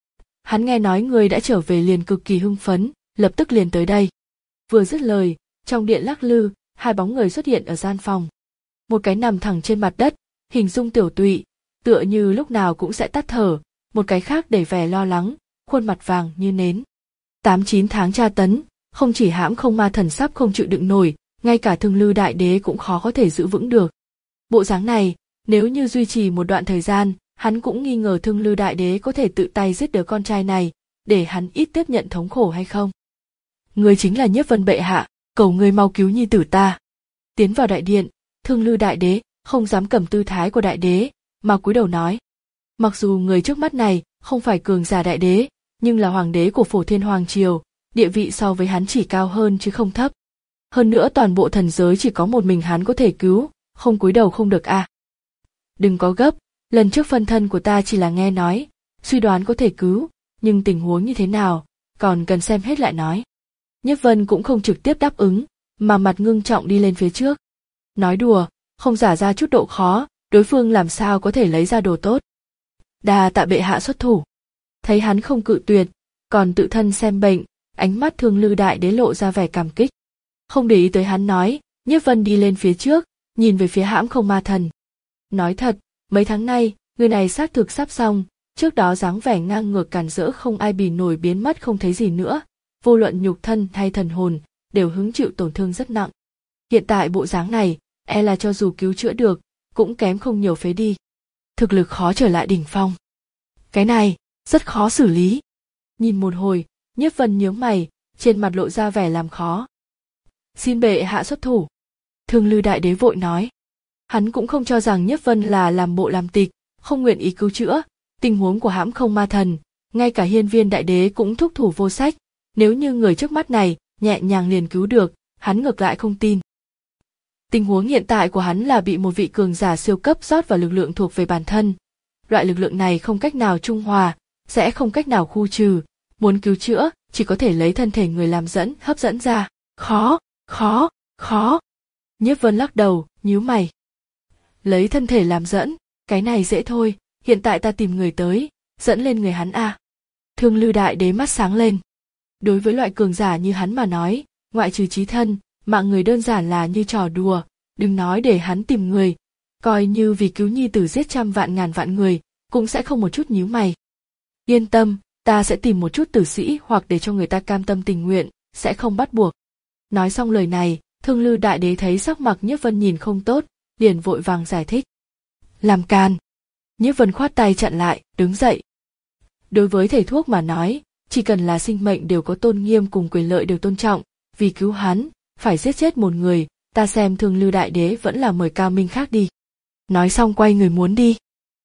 Hắn nghe nói người đã trở về liền cực kỳ hưng phấn, lập tức liền tới đây. Vừa dứt lời, trong điện lắc lư, hai bóng người xuất hiện ở gian phòng. Một cái nằm thẳng trên mặt đất, hình dung tiểu tụy, tựa như lúc nào cũng sẽ tắt thở, một cái khác đầy vẻ lo lắng, khuôn mặt vàng như nến. Tám chín tháng tra tấn, không chỉ hãm không ma thần sắp không chịu đựng nổi, ngay cả Thương Lư đại đế cũng khó có thể giữ vững được. Bộ dáng này, nếu như duy trì một đoạn thời gian, hắn cũng nghi ngờ Thương Lư đại đế có thể tự tay giết đứa con trai này, để hắn ít tiếp nhận thống khổ hay không. Ngươi chính là Nhiếp Vân bệ hạ, cầu ngươi mau cứu nhi tử ta. Tiến vào đại điện, Thương Lư đại đế không dám cầm tư thái của đại đế, mà cúi đầu nói. Mặc dù người trước mắt này không phải cường giả đại đế, nhưng là hoàng đế của Phổ Thiên Hoàng triều, địa vị so với hắn chỉ cao hơn chứ không thấp. Hơn nữa toàn bộ thần giới chỉ có một mình hắn có thể cứu, không cúi đầu không được a. À. Đừng có gấp, lần trước phân thân của ta chỉ là nghe nói, suy đoán có thể cứu, nhưng tình huống như thế nào, còn cần xem hết lại nói. Nhiếp Vân cũng không trực tiếp đáp ứng, mà mặt ngưng trọng đi lên phía trước. Nói đùa, không giả ra chút độ khó, đối phương làm sao có thể lấy ra đồ tốt. Đa tạ bệ hạ xuất thủ. Thấy hắn không cự tuyệt, còn tự thân xem bệnh, ánh mắt Thương Lư đại đế lộ ra vẻ cảm kích. Không để ý tới hắn nói, Nhiếp Vân đi lên phía trước, nhìn về phía hãm không ma thần. Nói thật, mấy tháng nay, người này xác thực sắp xong, trước đó dáng vẻ ngang ngược cản rỡ không ai bì nổi biến mất không thấy gì nữa, vô luận nhục thân hay thần hồn, đều hứng chịu tổn thương rất nặng. Hiện tại bộ dáng này, e là cho dù cứu chữa được, cũng kém không nhiều phế đi. Thực lực khó trở lại đỉnh phong. Cái này, rất khó xử lý. Nhìn một hồi, Nhiếp Vân nhướng mày, trên mặt lộ ra vẻ làm khó. Xin bệ hạ xuất thủ. Thương Lư đại đế vội nói. Hắn cũng không cho rằng Nhiếp Vân là làm bộ làm tịch, không nguyện ý cứu chữa, tình huống của hãm không ma thần, Ngay cả hiên viên đại đế cũng thúc thủ vô sách, nếu như người trước mắt này nhẹ nhàng liền cứu được, hắn ngược lại không tin. Tình huống hiện tại của hắn là bị một vị cường giả siêu cấp rót vào lực lượng thuộc về bản thân. Loại lực lượng này không cách nào trung hòa, sẽ không cách nào khu trừ, muốn cứu chữa chỉ có thể lấy thân thể người làm dẫn hấp dẫn ra. Khó, khó, khó. Nhiếp Vân lắc đầu, nhíu mày. Lấy thân thể làm dẫn, cái này dễ thôi, hiện tại ta tìm người tới, dẫn lên người hắn a. Thương Lư đại đế mắt sáng lên. Đối với loại cường giả như hắn mà nói, ngoại trừ chí thân, mạng người đơn giản là như trò đùa, đừng nói để hắn tìm người, coi như vì cứu nhi tử giết trăm vạn ngàn vạn người, cũng sẽ không một chút nhíu mày. Yên tâm, ta sẽ tìm một chút tử sĩ hoặc để cho người ta cam tâm tình nguyện, sẽ không bắt buộc. Nói xong lời này, Thương Lư đại đế thấy sắc mặt Nhiếp Vân nhìn không tốt, liền vội vàng giải thích. Làm càn. Nhiếp Vân khoát tay chặn lại, đứng dậy. Đối với thầy thuốc mà nói, chỉ cần là sinh mệnh đều có tôn nghiêm cùng quyền lợi đều tôn trọng, vì cứu hắn, phải giết chết một người, ta xem Thương Lư đại đế vẫn là mời cao minh khác đi. Nói xong quay người muốn đi.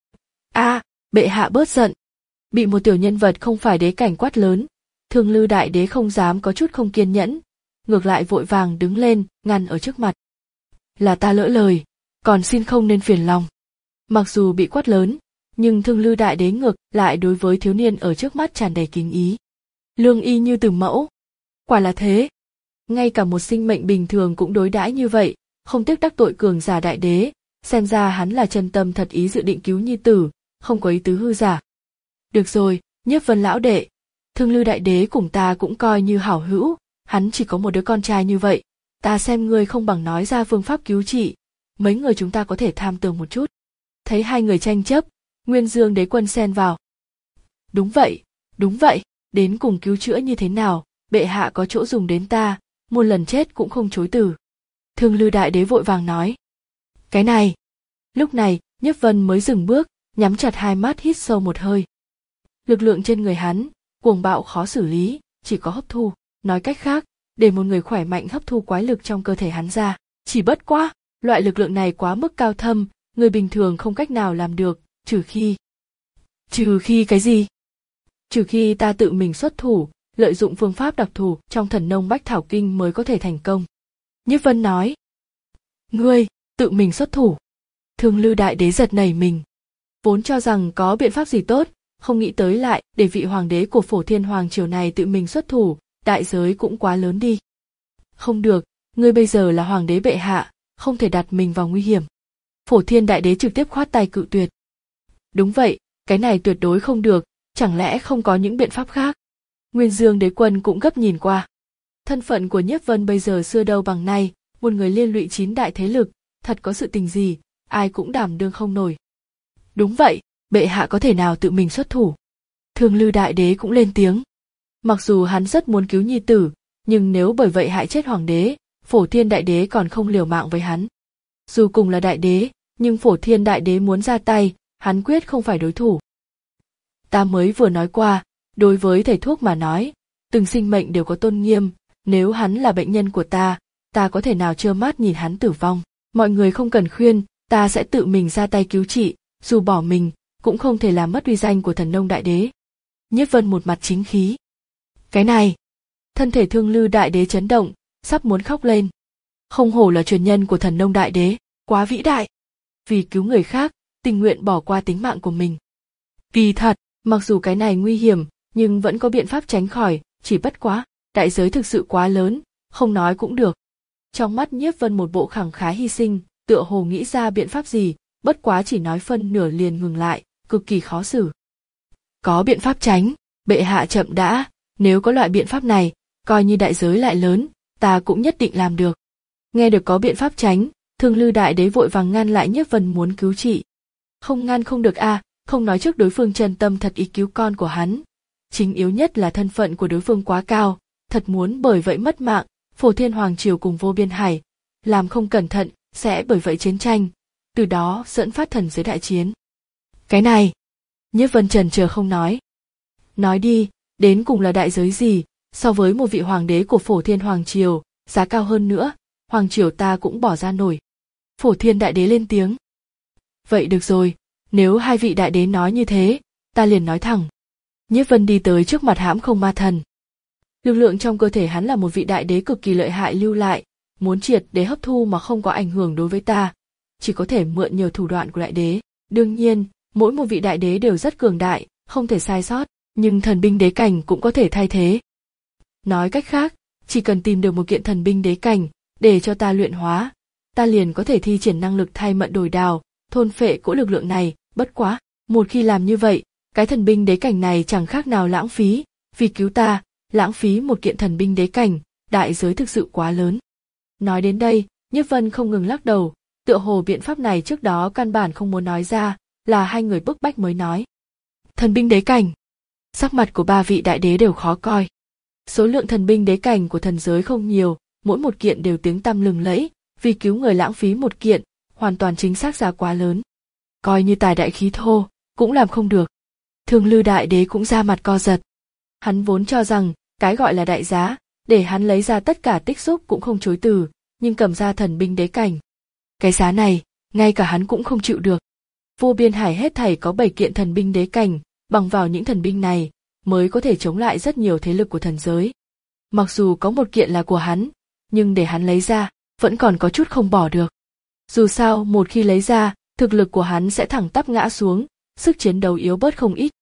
A, à, bệ hạ bớt giận. Bị một tiểu nhân vật không phải đế cảnh quát lớn, Thương Lư đại đế không dám có chút không kiên nhẫn, ngược lại vội vàng đứng lên, ngăn ở trước mặt. Là ta lỡ lời, còn xin không nên phiền lòng. Mặc dù bị quát lớn, nhưng Thương Lư đại đế ngược lại đối với thiếu niên ở trước mắt tràn đầy kính ý. Lương y như từ mẫu. Quả là thế. Ngay cả một sinh mệnh bình thường cũng đối đãi như vậy, không tiếc đắc tội cường giả đại đế, xem ra hắn là chân tâm thật ý dự định cứu nhi tử, không có ý tứ hư giả. Được rồi, Nhiếp Vân lão đệ, Thương Lư đại đế cùng ta cũng coi như hảo hữu, hắn chỉ có một đứa con trai như vậy, ta xem ngươi không bằng nói ra phương pháp cứu trị, mấy người chúng ta có thể tham tưởng một chút. Thấy hai người tranh chấp, Nguyên Dương đế quân xen vào. Đúng vậy, đúng vậy, đến cùng cứu chữa như thế nào, bệ hạ có chỗ dùng đến ta, muôn lần chết cũng không chối từ. Thương Lư đại đế vội vàng nói. Cái này. Lúc này, Nhiếp Vân mới dừng bước, nhắm chặt hai mắt hít sâu một hơi. Lực lượng trên người hắn, cuồng bạo khó xử lý, chỉ có hấp thu, nói cách khác, để một người khỏe mạnh hấp thu quái lực trong cơ thể hắn ra, chỉ bất quá, loại lực lượng này quá mức cao thâm, người bình thường không cách nào làm được, trừ khi... Trừ khi cái gì? Trừ khi ta tự mình xuất thủ, lợi dụng phương pháp đặc thù trong thần nông bách thảo kinh mới có thể thành công. Nhiếp Vân nói. Ngươi, tự mình xuất thủ. Thương Lư đại đế giật nảy mình. Vốn cho rằng có biện pháp gì tốt, không nghĩ tới lại để vị hoàng đế của Phổ Thiên Hoàng triều này tự mình xuất thủ, đại giới cũng quá lớn đi. Không được, ngươi bây giờ là hoàng đế bệ hạ, không thể đặt mình vào nguy hiểm. Phổ Thiên đại đế trực tiếp khoát tay cự tuyệt. Đúng vậy, cái này tuyệt đối không được, chẳng lẽ không có những biện pháp khác? Nguyên Dương đế quân cũng gấp nhìn qua. Thân phận của Nhiếp Vân bây giờ xưa đâu bằng nay, một người liên lụy chín đại thế lực, thật có sự tình gì, ai cũng đảm đương không nổi. Đúng vậy, bệ hạ có thể nào tự mình xuất thủ? Thương Lư đại đế cũng lên tiếng. Mặc dù hắn rất muốn cứu nhi tử, nhưng nếu bởi vậy hại chết hoàng đế, Phổ Thiên đại đế còn không liều mạng với hắn. Dù cùng là đại đế, nhưng Phổ Thiên đại đế muốn ra tay, hắn quyết không phải đối thủ. Ta mới vừa nói qua, đối với thầy thuốc mà nói, từng sinh mệnh đều có tôn nghiêm, nếu hắn là bệnh nhân của ta, ta có thể nào trơ mắt nhìn hắn tử vong. Mọi người không cần khuyên, ta sẽ tự mình ra tay cứu trị, dù bỏ mình, cũng không thể làm mất uy danh của thần nông đại đế. Nhiếp Vân một mặt chính khí. Cái này, thân thể Thương Lư đại đế chấn động, sắp muốn khóc lên. Không hổ là truyền nhân của thần nông đại đế, quá vĩ đại. Vì cứu người khác, tình nguyện bỏ qua tính mạng của mình. Kỳ thật, mặc dù cái này nguy hiểm, nhưng vẫn có biện pháp tránh khỏi, chỉ bất quá, đại giới thực sự quá lớn, không nói cũng được. Trong mắt Nhiếp Vân một bộ khẳng khái hy sinh, tựa hồ nghĩ ra biện pháp gì, bất quá chỉ nói phân nửa liền ngừng lại, cực kỳ khó xử. Có biện pháp tránh, bệ hạ chậm đã, nếu có loại biện pháp này, coi như đại giới lại lớn, ta cũng nhất định làm được. Nghe được có biện pháp tránh, Thương Lư đại đế vội vàng ngăn lại Nhiếp Vân muốn cứu trị. Không ngăn không được a, à, không nói trước đối phương chân tâm thật ý cứu con của hắn. Chính yếu nhất là thân phận của đối phương quá cao, thật muốn bởi vậy mất mạng, Phổ Thiên Hoàng triều cùng Vô Biên Hải, làm không cẩn thận, sẽ bởi vậy chiến tranh, từ đó dẫn phát thần giới đại chiến. Cái này, Nhiếp Vân chần chờ không nói. Nói đi, đến cùng là đại giới gì, so với một vị hoàng đế của Phổ Thiên Hoàng triều, giá cao hơn nữa, hoàng triều ta cũng bỏ ra nổi. Phổ Thiên đại đế lên tiếng. Vậy được rồi, nếu hai vị đại đế nói như thế, ta liền nói thẳng. Nhiếp Vân đi tới trước mặt Hãm Không Ma Thần. Lực lượng trong cơ thể hắn là một vị đại đế cực kỳ lợi hại lưu lại, muốn triệt để hấp thu mà không có ảnh hưởng đối với ta, chỉ có thể mượn nhờ thủ đoạn của đại đế. Đương nhiên, mỗi một vị đại đế đều rất cường đại, không thể sai sót, nhưng thần binh đế cảnh cũng có thể thay thế. Nói cách khác, chỉ cần tìm được một kiện thần binh đế cảnh, để cho ta luyện hóa, ta liền có thể thi triển năng lực thay mận đổi đào, thôn phệ cỗ lực lượng này. Bất quá, một khi làm như vậy, cái thần binh đế cảnh này chẳng khác nào lãng phí, vì cứu ta, lãng phí một kiện thần binh đế cảnh, đại giới thực sự quá lớn. Nói đến đây, Nhiếp Vân không ngừng lắc đầu, tựa hồ biện pháp này trước đó căn bản không muốn nói ra, là hai người bức bách mới nói. Thần binh đế cảnh. Sắc mặt của ba vị đại đế đều khó coi. Số lượng thần binh đế cảnh của thần giới không nhiều, mỗi một kiện đều tiếng tăm lừng lẫy, vì cứu người lãng phí một kiện, hoàn toàn chính xác giá quá lớn. Coi như tài đại khí thô, cũng làm không được. Thương Lư đại đế cũng ra mặt co giật. Hắn vốn cho rằng, cái gọi là đại giá, để hắn lấy ra tất cả tích xúc cũng không chối từ, nhưng cầm ra thần binh đế cảnh. Cái giá này, ngay cả hắn cũng không chịu được. Vô Biên Hải hết thảy có bảy kiện thần binh đế cảnh, bằng vào những thần binh này, mới có thể chống lại rất nhiều thế lực của thần giới. Mặc dù có một kiện là của hắn, nhưng để hắn lấy ra, vẫn còn có chút không bỏ được. Dù sao, một khi lấy ra, thực lực của hắn sẽ thẳng tắp ngã xuống, sức chiến đấu yếu bớt không ít.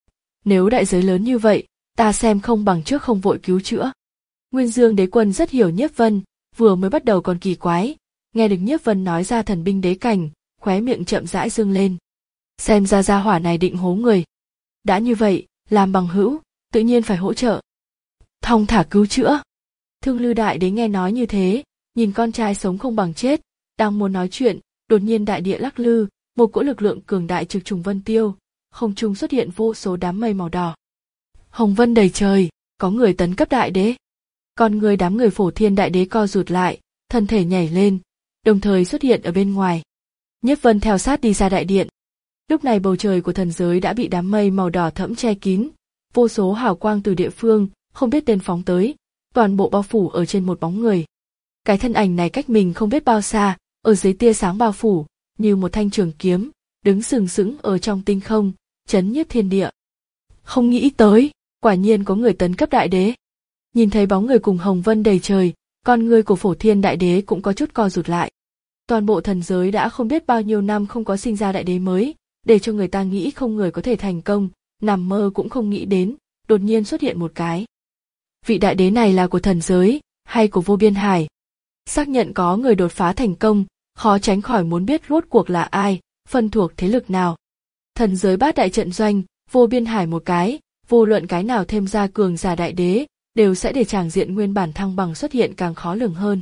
Nếu đại giới lớn như vậy, ta xem không bằng trước không vội cứu chữa. Nguyên Dương Đế Quân rất hiểu Nhiếp Vân, vừa mới bắt đầu còn kỳ quái, nghe được Nhiếp Vân nói ra thần binh đế cảnh, khóe miệng chậm rãi dương lên. Xem ra gia hỏa này định hố người. Đã như vậy, làm bằng hữu, tự nhiên phải hỗ trợ. Thong thả cứu chữa. Thương Lư đại đế nghe nói như thế, nhìn con trai sống không bằng chết, đang muốn nói chuyện, đột nhiên đại địa lắc lư, một cỗ lực lượng cường đại trực trùng vân tiêu, không trung xuất hiện vô số đám mây màu đỏ. Hồng vân đầy trời, có người tấn cấp đại đế. Con người đám người Phổ Thiên đại đế co rụt lại, thân thể nhảy lên, đồng thời xuất hiện ở bên ngoài. Nhiếp Vân theo sát đi ra đại điện. Lúc này bầu trời của thần giới đã bị đám mây màu đỏ thẫm che kín, vô số hào quang từ địa phương, không biết tên phóng tới, toàn bộ bao phủ ở trên một bóng người. Cái thân ảnh này cách mình không biết bao xa, ở dưới tia sáng bao phủ, như một thanh trường kiếm, đứng sừng sững ở trong tinh không, chấn nhiếp thiên địa. Không nghĩ tới, quả nhiên có người tấn cấp đại đế. Nhìn thấy bóng người cùng hồng vân đầy trời, con người của Phổ Thiên đại đế cũng có chút co rụt lại. Toàn bộ thần giới đã không biết bao nhiêu năm không có sinh ra đại đế mới, để cho người ta nghĩ không người có thể thành công, nằm mơ cũng không nghĩ đến, đột nhiên xuất hiện một cái. Vị đại đế này là của thần giới, hay của Vô Biên Hải? Xác nhận có người đột phá thành công, khó tránh khỏi muốn biết rốt cuộc là ai, phân thuộc thế lực nào. Thần giới bát đại trận doanh, Vô Biên Hải một cái, vô luận cái nào thêm ra cường giả đại đế, đều sẽ để tràng diện nguyên bản thăng bằng xuất hiện càng khó lường hơn.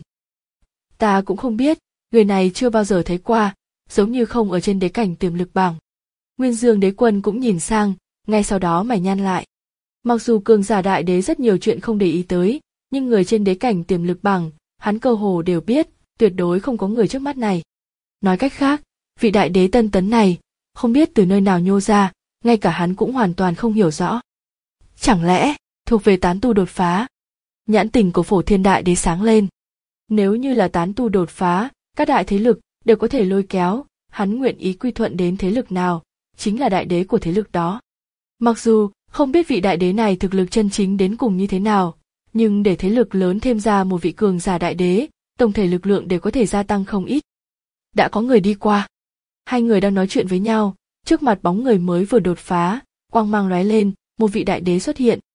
Ta cũng không biết, người này chưa bao giờ thấy qua, giống như không ở trên đế cảnh tiềm lực bảng. Nguyên Dương Đế Quân cũng nhìn sang, ngay sau đó mày nhăn lại. Mặc dù cường giả đại đế rất nhiều chuyện không để ý tới, nhưng người trên đế cảnh tiềm lực bảng, hắn cơ hồ đều biết, tuyệt đối không có người trước mắt này. Nói cách khác, vị đại đế tân tấn này, không biết từ nơi nào nhô ra, ngay cả hắn cũng hoàn toàn không hiểu rõ. Chẳng lẽ, thuộc về tán tu đột phá? Nhãn tình của Phổ Thiên đại đế sáng lên. Nếu như là tán tu đột phá, các đại thế lực đều có thể lôi kéo, hắn nguyện ý quy thuận đến thế lực nào, chính là đại đế của thế lực đó. Mặc dù không biết vị đại đế này thực lực chân chính đến cùng như thế nào, nhưng để thế lực lớn thêm ra một vị cường giả đại đế, tổng thể lực lượng đều có thể gia tăng không ít. Đã có người đi qua. Hai người đang nói chuyện với nhau, trước mặt bóng người mới vừa đột phá, quang mang lóe lên, một vị đại đế xuất hiện.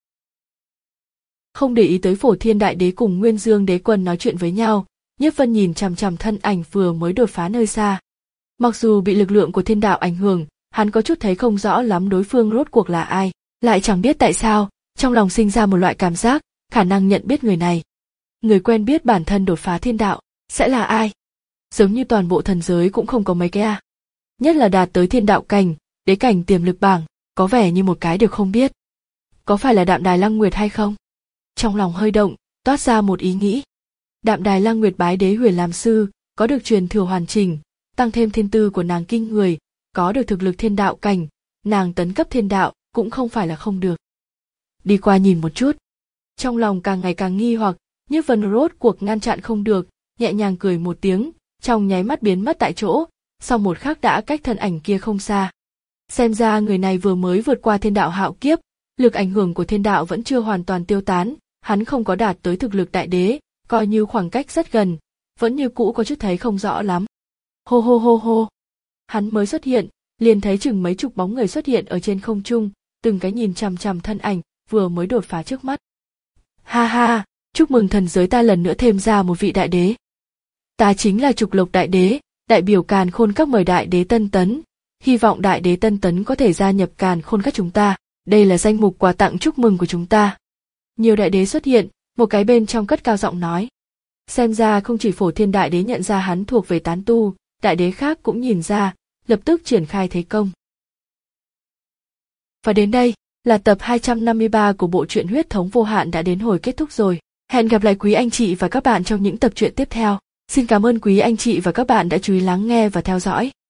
Không để ý tới Phổ Thiên đại đế cùng Nguyên Dương Đế Quân nói chuyện với nhau, Nhiếp Vân nhìn chằm chằm thân ảnh vừa mới đột phá nơi xa. Mặc dù bị lực lượng của thiên đạo ảnh hưởng, hắn có chút thấy không rõ lắm đối phương rốt cuộc là ai, lại chẳng biết tại sao, trong lòng sinh ra một loại cảm giác, khả năng nhận biết người này. Người quen biết bản thân đột phá thiên đạo, sẽ là ai? Giống như toàn bộ thần giới cũng không có mấy cái à. Nhất là đạt tới thiên đạo cảnh, đế cảnh tiềm lực bảng, có vẻ như một cái đều không biết. Có phải là Đạm Đài Lăng Nguyệt hay không? Trong lòng hơi động, toát ra một ý nghĩ. Đạm Đài Lăng Nguyệt bái Đế Huyền làm sư, có được truyền thừa hoàn chỉnh, tăng thêm thiên tư của nàng kinh người, có được thực lực thiên đạo cảnh, nàng tấn cấp thiên đạo cũng không phải là không được. Đi qua nhìn một chút. Trong lòng càng ngày càng nghi hoặc, Nhiếp Vân rốt cuộc ngăn chặn không được, nhẹ nhàng cười một tiếng, trong nháy mắt biến mất tại chỗ, sau một khắc đã cách thân ảnh kia không xa. Xem ra người này vừa mới vượt qua thiên đạo hạo kiếp, lực ảnh hưởng của thiên đạo vẫn chưa hoàn toàn tiêu tán, hắn không có đạt tới thực lực đại đế, coi như khoảng cách rất gần, vẫn như cũ có chút thấy không rõ lắm. Hô hô hô hô. Hắn mới xuất hiện, liền thấy chừng mấy chục bóng người xuất hiện ở trên không trung, từng cái nhìn chằm chằm thân ảnh, vừa mới đột phá trước mắt. Ha ha, chúc mừng thần giới ta lần nữa thêm ra một vị đại đế. Ta chính là Trục Lộc đại đế, đại biểu Càn Khôn Các mời đại đế Tân Tấn, hy vọng đại đế Tân Tấn có thể gia nhập Càn Khôn Các chúng ta, đây là danh mục quà tặng chúc mừng của chúng ta. Nhiều đại đế xuất hiện, một cái bên trong cất cao giọng nói. Xem ra không chỉ Phổ Thiên đại đế nhận ra hắn thuộc về tán tu, đại đế khác cũng nhìn ra, lập tức triển khai thế công. Và đến đây, là tập hai trăm năm mươi ba của bộ truyện Huyết Thống Vô Hạn đã đến hồi kết thúc rồi. Hẹn gặp lại quý anh chị và các bạn trong những tập truyện tiếp theo. Xin cảm ơn quý anh chị và các bạn đã chú ý lắng nghe và theo dõi.